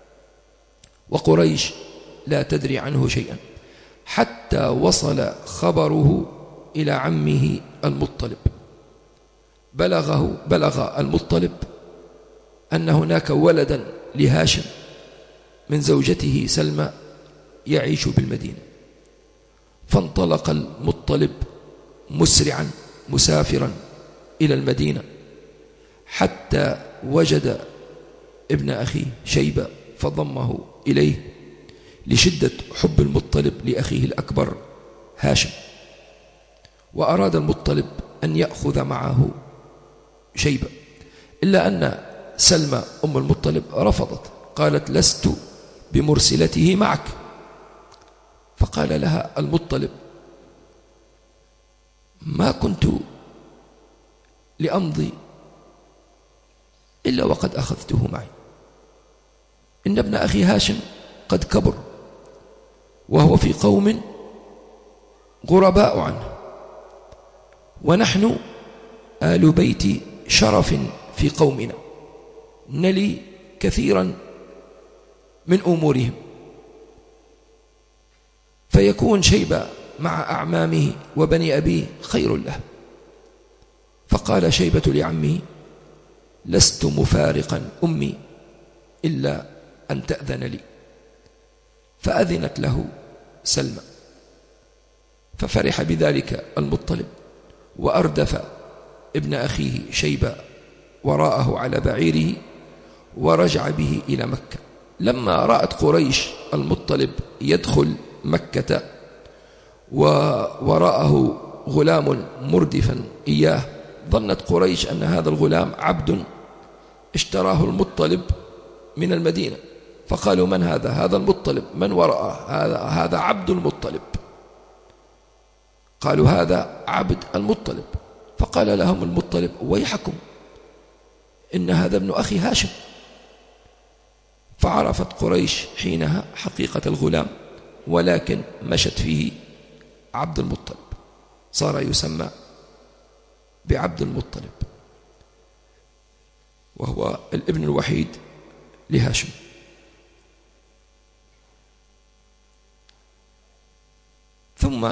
وقريش لا تدري عنه شيئا، حتى وصل خبره إلى عمه المطلب. بلغه بلغ المطلب أن هناك ولدا لهاشم من زوجته سلمى يعيش بالمدينة. فانطلق المطلب مسرعا مسافرا إلى المدينة حتى وجد ابن أخيه شيبة فضمه إليه لشدة حب المطلب لأخيه الأكبر هاشم. وأراد المطلب أن يأخذ معه شيبة، إلا أن سلمى أم المطلب رفضت، قالت لست بمرسلته معك. فقال لها المطلب ما كنت لأمضي إلا وقد أخذته معي، إن ابن أخي هاشم قد كبر وهو في قوم غرباء عنه، ونحن آل بيت شرف في قومنا نلي كثيرا من أمورهم، فيكون شيبة مع أعمامه وبني أبيه خير له. فقال شيبة لعمه لست مفارقا أمي إلا أن تأذن لي. فأذنت له سلمى، ففرح بذلك المطلب وأردف ابن أخيه شيبة وراءه على بعيره ورجع به إلى مكة. لما رأت قريش المطلب يدخل مكة ووراءه غلام مردفا إياه، ظنت قريش أن هذا الغلام عبد اشتراه المطلب من المدينة، فقالوا من هذا؟ هذا المطلب. من وراءه؟ هذا هذا عبد المطلب. قالوا هذا عبد المطلب. فقال لهم المطلب ويحكم إن هذا ابن أخي هاشم. فعرفت قريش حينها حقيقة الغلام، ولكن مشت فيه عبد المطلب، صار يسمى بعبد المطلب، وهو الابن الوحيد لهاشم. ثم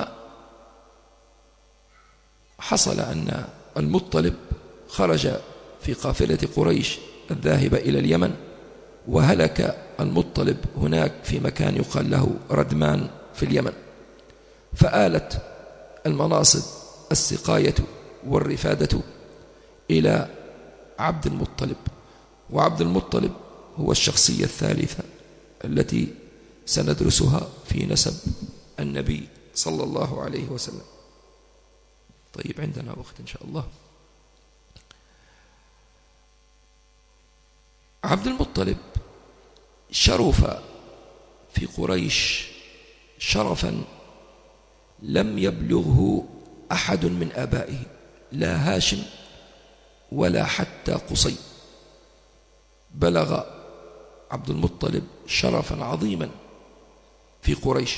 حصل أن المطلب خرج في قافلة قريش الذاهبة إلى اليمن، وهلك المطلب هناك في مكان يقال له ردمان في اليمن. فآلت المناصب السقاية والرفادة إلى عبد المطلب، وعبد المطلب هو الشخصية الثالثة التي سندرسها في نسب النبي صلى الله عليه وسلم. طيب عندنا وقت إن شاء الله. عبد المطلب شرف في قريش شرفا لم يبلغه أحد من آبائه، لا هاشم ولا حتى قصي. بلغ عبد المطلب شرفا عظيما في قريش،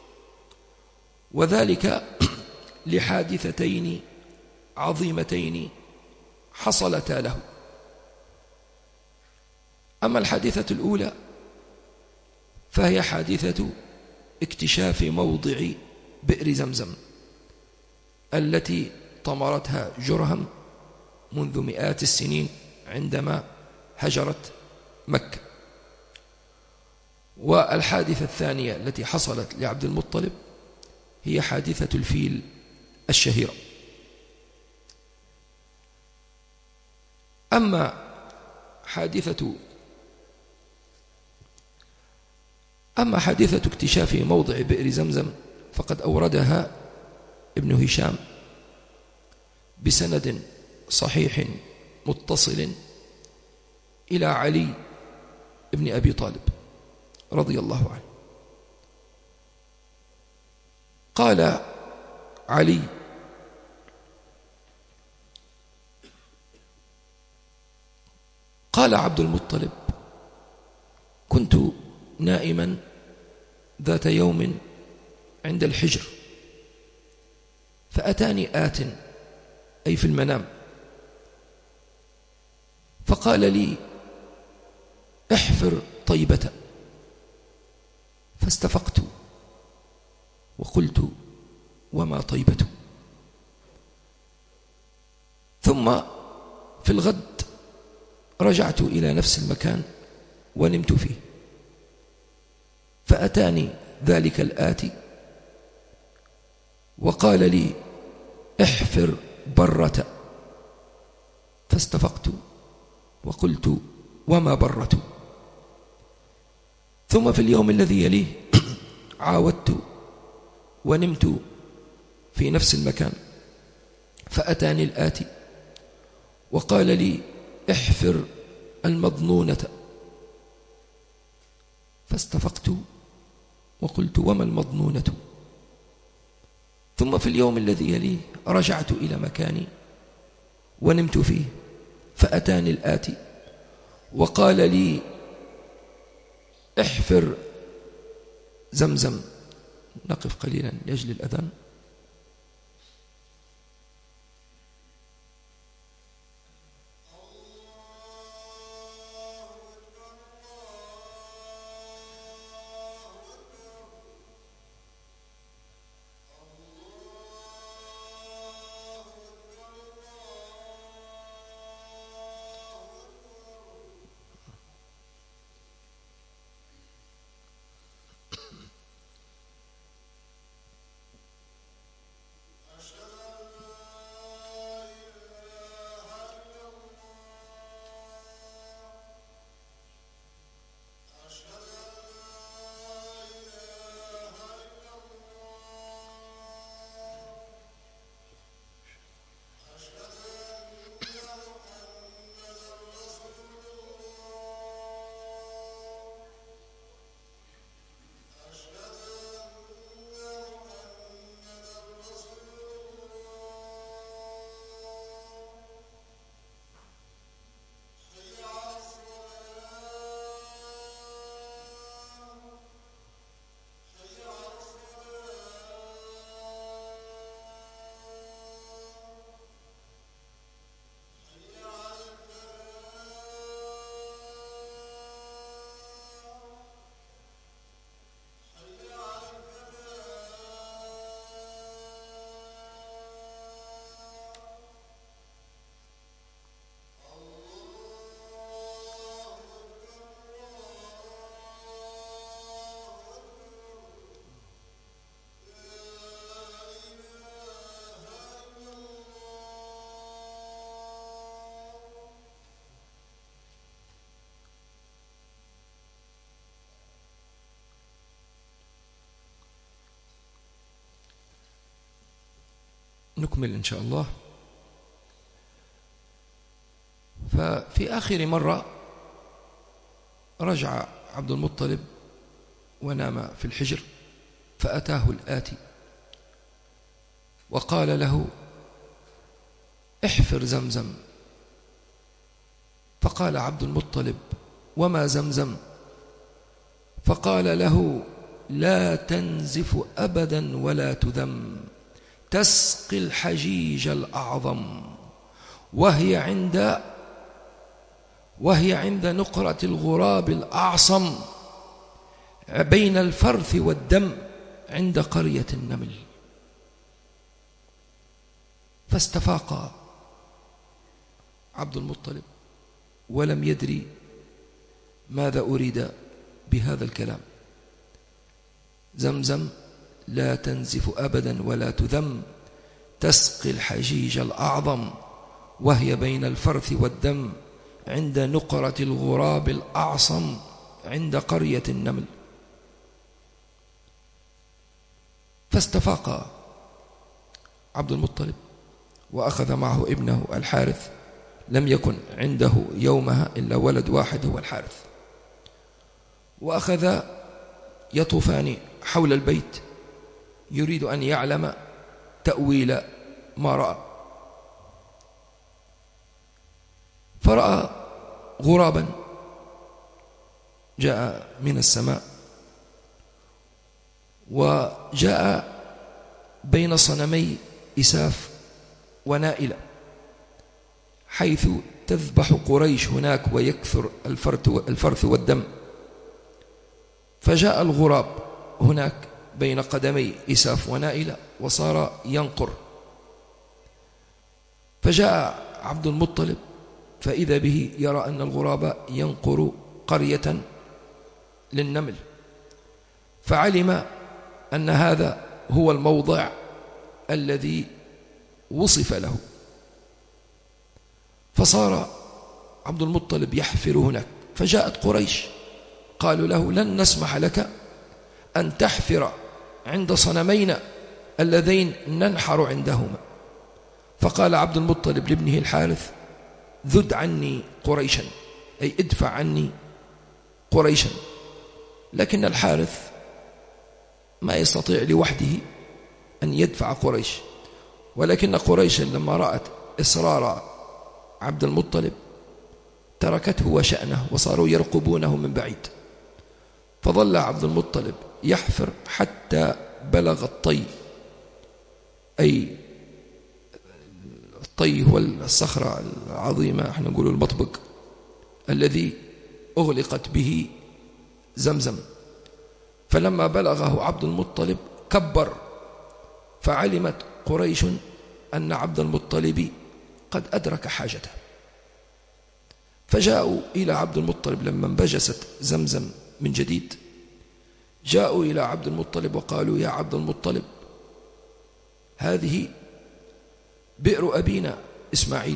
وذلك لحادثتين عظيمتين حصلتا له. أما الحادثة الأولى فهي حادثة اكتشاف موضع بئر زمزم التي طمرتها جرهم منذ مئات السنين عندما هجرت مكة. والحادثة الثانية التي حصلت لعبد المطلب هي حادثة الفيل الشهيرة. أما حادثة أما حادثة اكتشاف موضع بئر زمزم فقد أوردها ابن هشام بسند صحيح متصل إلى علي ابن أبي طالب رضي الله عنه. قال علي: قال عبد المطلب: كنت نائما ذات يوم عند الحجر، فأتاني آت، أي في المنام، فقال لي: احفر طيبة. فاستفقت وقلت: وما طيبة؟ ثم في الغد رجعت إلى نفس المكان ونمت فيه، فأتاني ذلك الآتي وقال لي: احفر برة. فاستفقت وقلت: وما برة؟ ثم في اليوم الذي يليه عاودت ونمت في نفس المكان، فأتاني الآتي وقال لي: احفر المضنونة. فاستفقت وقلت: وما المضنونة؟ ثم في اليوم الذي يليه رجعت إلى مكاني ونمت فيه، فأتاني الآتي وقال لي: احفر زمزم. نقف قليلا لأجل الأذان. نكمل إن شاء الله. ففي آخر مرة رجع عبد المطلب ونام في الحجر، فأتاه الآتي وقال له: احفر زمزم. فقال عبد المطلب: وما زمزم؟ فقال له: لا تنزف أبدا ولا تذم، تسقي الحجيج الأعظم، وهي عند وهي عند نقرة الغراب الأعصم، بين الفرث والدم، عند قرية النمل. فاستفاق عبد المطلب ولم يدري ماذا أريد بهذا الكلام. زمزم لا تنزف أبدا ولا تذم، تسقي الحجيج الأعظم، وهي بين الفرث والدم، عند نقرة الغراب الأعصم، عند قرية النمل. فاستفاق عبد المطلب وأخذ معه ابنه الحارث، لم يكن عنده يومها إلا ولد واحد هو الحارث، وأخذ يطوفان حول البيت يريد أن يعلم تأويل ما رأى. فرأى غرابا جاء من السماء وجاء بين صنمي إساف ونائلة حيث تذبح قريش هناك ويكثر الفرث والدم، فجاء الغراب هناك بين قدمي إساف ونائلة وصار ينقر، فجاء عبد المطلب فإذا به يرى أن الغراب ينقر قرية للنمل، فعلم أن هذا هو الموضع الذي وصف له، فصار عبد المطلب يحفر هناك. فجاءت قريش قالوا له لن نسمح لك أن تحفر عند صنمينا اللذين ننحر عندهما. فقال عبد المطلب لابنه الحارث ذد عني قريشا، أي ادفع عني قريشا. لكن الحارث ما يستطيع لوحده أن يدفع قريش، ولكن قريشا لما رأت إصرار عبد المطلب تركته وشأنه وصاروا يرقبونه من بعيد. فظل عبد المطلب يحفر حتى بلغ الطي، أي الطي هو الصخرة العظيمة، احنا نقول المطبق الذي أغلقت به زمزم. فلما بلغه عبد المطلب كبر، فعلمت قريش أن عبد المطلب قد أدرك حاجته، فجاءوا إلى عبد المطلب لما انبجست زمزم من جديد. جاءوا إلى عبد المطلب وقالوا يا عبد المطلب هذه بئر أبينا إسماعيل،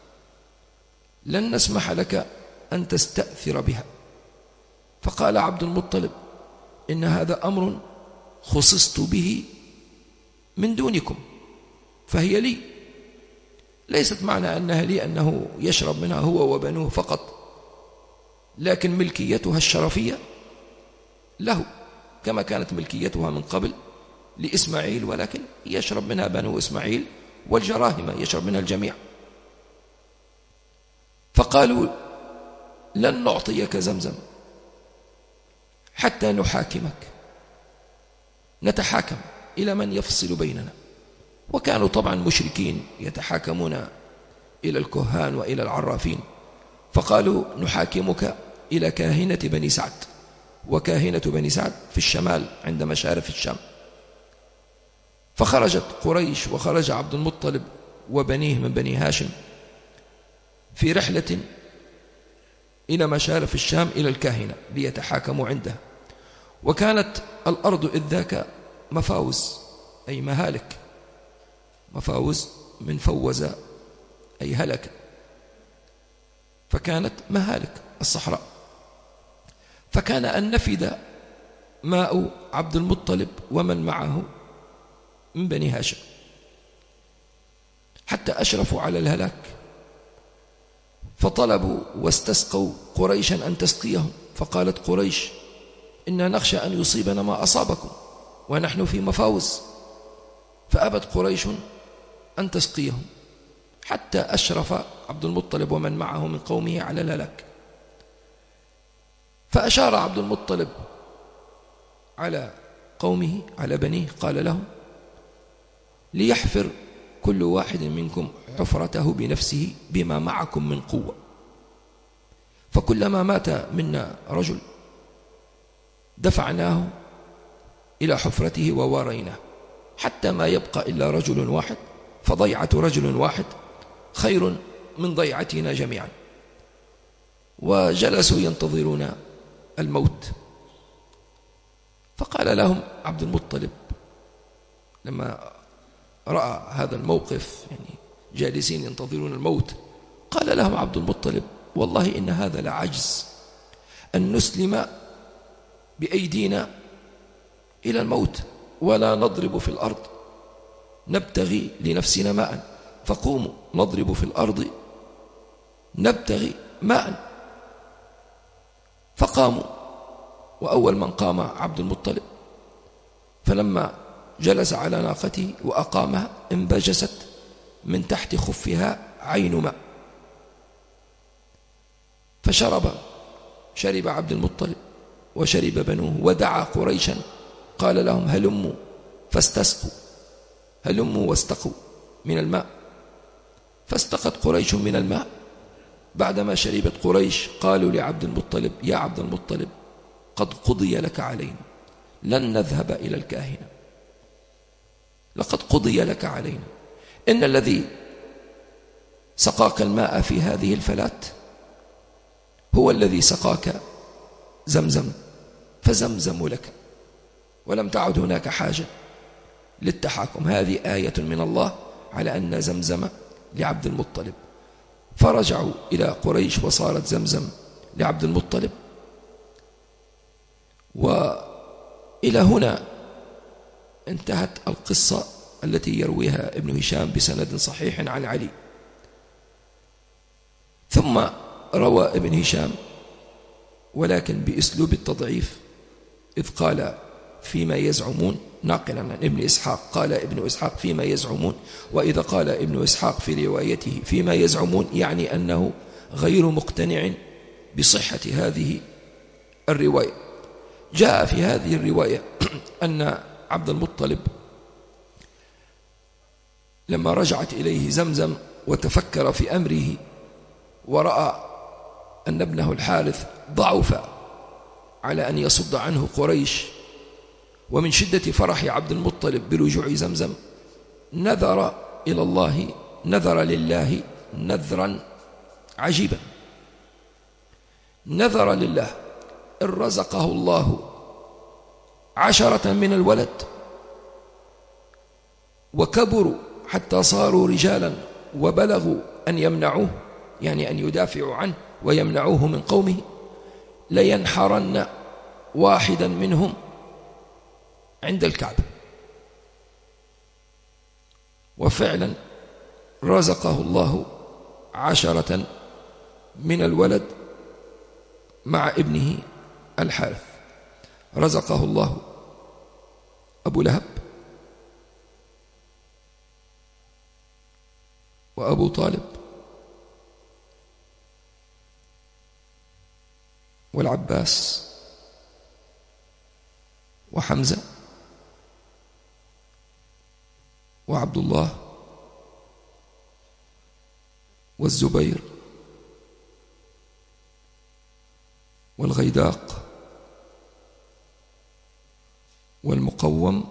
لن نسمح لك أن تستأثر بها. فقال عبد المطلب إن هذا أمر خصصت به من دونكم، فهي لي، ليست معنى أنها لي أنه يشرب منها هو وبنوه فقط، لكن ملكيتها الشرفية له كما كانت ملكيتها من قبل لإسماعيل، ولكن يشرب منها بنو إسماعيل والجراهمة يشرب منها الجميع. فقالوا لن نعطيك زمزم حتى نحاكمك، نتحاكم إلى من يفصل بيننا. وكانوا طبعا مشركين يتحاكمون إلى الكهان وإلى العرافين، فقالوا نحاكمك إلى كاهنة بني سعد، وكاهنة بني سعد في الشمال عند مشارف الشام. فخرجت قريش وخرج عبد المطلب وبنيه من بني هاشم في رحلة إلى مشارف الشام إلى الكاهنة ليتحاكموا عندها. وكانت الأرض إذ ذاك مفاوز، أي مهالك، مفاوز من فوز أي هلك، فكانت مهالك الصحراء. فكان أن نفد ماء عبد المطلب ومن معه من بني هاشم حتى أشرفوا على الهلاك، فطلبوا واستسقوا قريشا أن تسقيهم. فقالت قريش إنا نخشى أن يصيبنا ما أصابكم ونحن في مفاوز، فأبت قريش أن تسقيهم حتى أشرف عبد المطلب ومن معه من قومه على الهلاك. فأشار عبد المطلب على قومه على بنيه، قال لهم ليحفر كل واحد منكم حفرته بنفسه بما معكم من قوة، فكلما مات منا رجل دفعناه إلى حفرته وواريناه حتى ما يبقى إلا رجل واحد، فضيعة رجل واحد خير من ضيعتنا جميعا. وجلسوا ينتظرون الموت. فقال لهم عبد المطلب لما رأى هذا الموقف، يعني جالسين ينتظرون الموت، قال لهم عبد المطلب والله إن هذا لعجز أن نسلم بأيدينا إلى الموت ولا نضرب في الأرض نبتغي لنفسنا ماء، فقوموا نضرب في الأرض نبتغي ماء. فقاموا، وأول من قام عبد المطلب، فلما جلس على ناقته وأقامها انبجست من تحت خفها عين ماء، فشرب شرب عبد المطلب وشرب بنوه، ودعا قريشا قال لهم هلموا فاستسقوا، هلموا واستقوا من الماء. فاستقت قريش من الماء. بعدما شربت قريش قالوا لعبد المطلب يا عبد المطلب قد قضي لك علينا، لن نذهب إلى الكاهنة، لقد قضي لك علينا، إن الذي سقاك الماء في هذه الفلات هو الذي سقاك زمزم، فزمزم لك، ولم تعد هناك حاجة للتحاكم. هذه آية من الله على أن زمزم لعبد المطلب. فرجعوا إلى قريش وصارت زمزم لعبد المطلب. وإلى هنا انتهت القصة التي يرويها ابن هشام بسند صحيح عن علي. ثم روى ابن هشام ولكن بأسلوب التضعيف، إذ قال فيما يزعمون، ناقلا عن ابن إسحاق قال ابن إسحاق فيما يزعمون، وإذا قال ابن إسحاق في روايته فيما يزعمون يعني أنه غير مقتنع بصحة هذه الرواية. جاء في هذه الرواية أن عبد المطلب لما رجعت إليه زمزم وتفكر في أمره ورأى أن ابنه الحارث ضعف على أن يصد عنه قريش، ومن شدة فرح عبد المطلب برجوع زمزم نذر إلى الله، نذر لله نذرا عجيبا، نذر لله إن رزقه الله عشرة من الولد وكبروا حتى صاروا رجالا وبلغوا أن يمنعوه، يعني أن يدافعوا عنه ويمنعوه من قومه، لينحرن واحدا منهم عند الكعبة. وفعلا رزقه الله عشرة من الولد مع ابنه الحارث. رزقه الله أبو لهب وأبو طالب والعباس وحمزة وعبد الله والزبير والغيداق والمقوم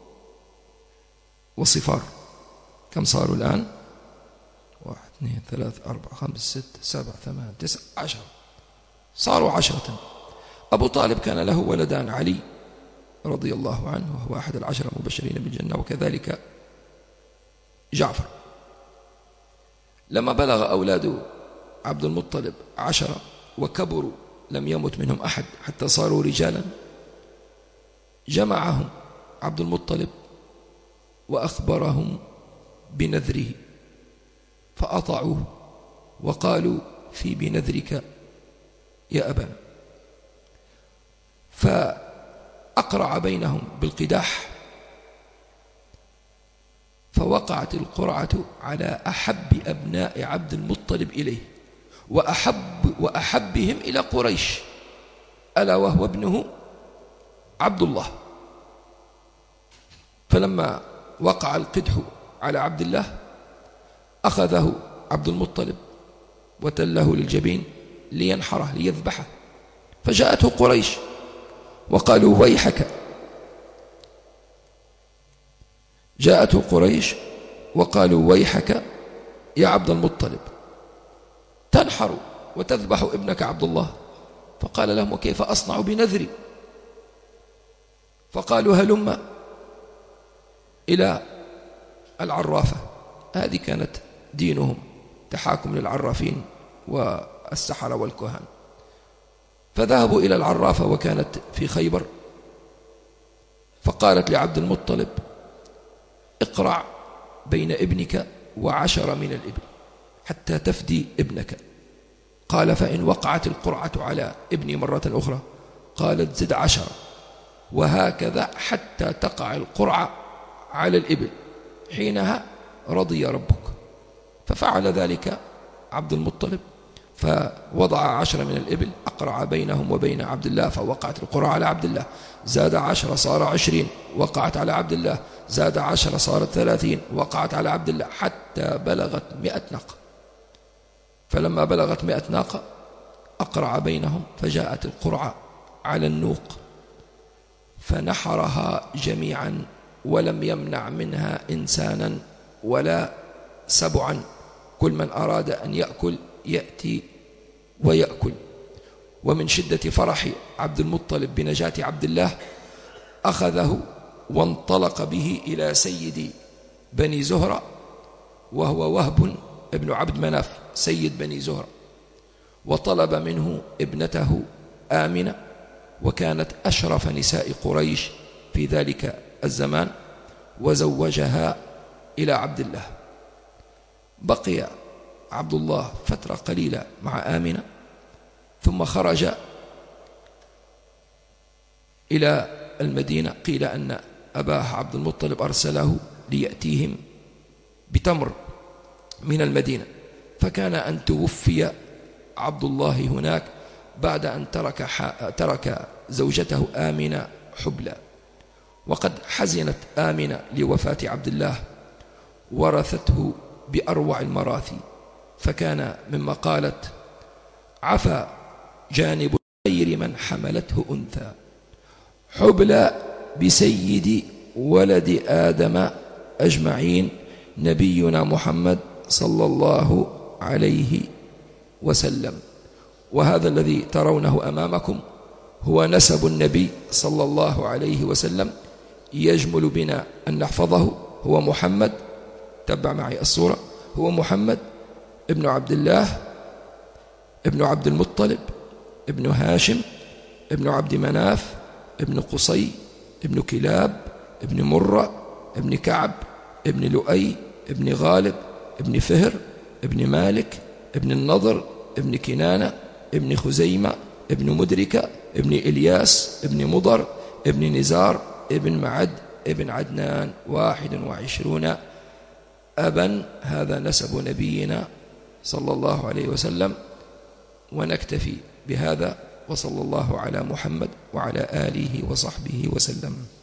وصفار. كم صاروا الآن؟ واحد اثنين ثلاث أربعة خمس ست سبع ثمان تسع عشر، صاروا عشرة. أبو طالب كان له ولدان، علي رضي الله عنه وهو أحد العشرة المبشرين بالجنة، وكذلك جعفر. لما بلغ أولاد عبد المطلب عشرة وكبروا لم يمت منهم أحد حتى صاروا رجالا، جمعهم عبد المطلب وأخبرهم بنذره فأطاعوه وقالوا في بنذرك يا أبانا. فأقرع بينهم بالقداح، فوقعت القرعة على أحب أبناء عبد المطلب إليه وأحب وأحبهم إلى قريش، ألا وهو ابنه عبد الله. فلما وقع القدح على عبد الله أخذه عبد المطلب وتله للجبين لينحره ليذبحه، فجاءته قريش وقالوا ويحك، جاءته قريش وقالوا ويحك يا عبد المطلب تنحر وتذبح ابنك عبد الله. فقال لهم وكيف أصنع بنذري؟ فقالوا هلم إلى العرافة. هذه كانت دينهم، تحاكم للعرافين والسحرة والكهان. فذهبوا إلى العرافة وكانت في خيبر، فقالت لعبد المطلب اقرع بين ابنك وعشر من الإبل حتى تفدي ابنك. قال فإن وقعت القرعة على ابني مرة أخرى؟ قالت زد عشرة، وهكذا حتى تقع القرعة على الإبل، حينها رضي ربك. ففعل ذلك عبد المطلب فوضع عشرة من الإبل أقرع بينهم وبين عبد الله فوقعت القرعة على عبد الله، زاد عشرة صار عشرين وقعت على عبد الله، زاد عشرة صارت ثلاثين وقعت على عبد الله، حتى بلغت مئة ناقة. فلما بلغت مئة ناقة أقرع بينهم، فجاءت القرعة على النوق فنحرها جميعا ولم يمنع منها إنسانا ولا سبعا، كل من أراد أن يأكل يأتي ويأكل. ومن شدة فرح عبد المطلب بنجاة عبد الله أخذه وانطلق به إلى سيد بني زهرة، وهو وهب ابن عبد مناف سيد بني زهرة، وطلب منه ابنته آمنة، وكانت أشرف نساء قريش في ذلك الزمان، وزوجها إلى عبد الله. بقي عبد الله فترة قليلة مع آمنة، ثم خرج إلى المدينة. قيل أن أباه عبد المطلب أرسله ليأتيهم بتمر من المدينة، فكان أن توفي عبد الله هناك بعد أن ترك, ترك زوجته آمنة حبلى. وقد حزنت آمنة لوفاة عبد الله، ورثته بأروع المراثي، فكان مما قالت: عفا جانب غير من حملته أنثى، حبلى بسيد ولد آدم أجمعين، نبينا محمد صلى الله عليه وسلم. وهذا الذي ترونه أمامكم هو نسب النبي صلى الله عليه وسلم، يجمل بنا أن نحفظه. هو محمد، تبع معي الصورة، هو محمد ابن عبد الله ابن عبد المطلب ابن هاشم ابن عبد مناف ابن قصي ابن كلاب ابن مرة ابن كعب ابن لؤي ابن غالب ابن فهر ابن مالك ابن النضر ابن كنانة ابن خزيمة ابن مدركة ابن إلياس ابن مضر ابن نزار ابن معد ابن عدنان، واحد وعشرون أبا. هذا نسب نبينا صلى الله عليه وسلم. ونكتفي بهذا، وصلى الله على محمد وعلى آله وصحبه وسلم.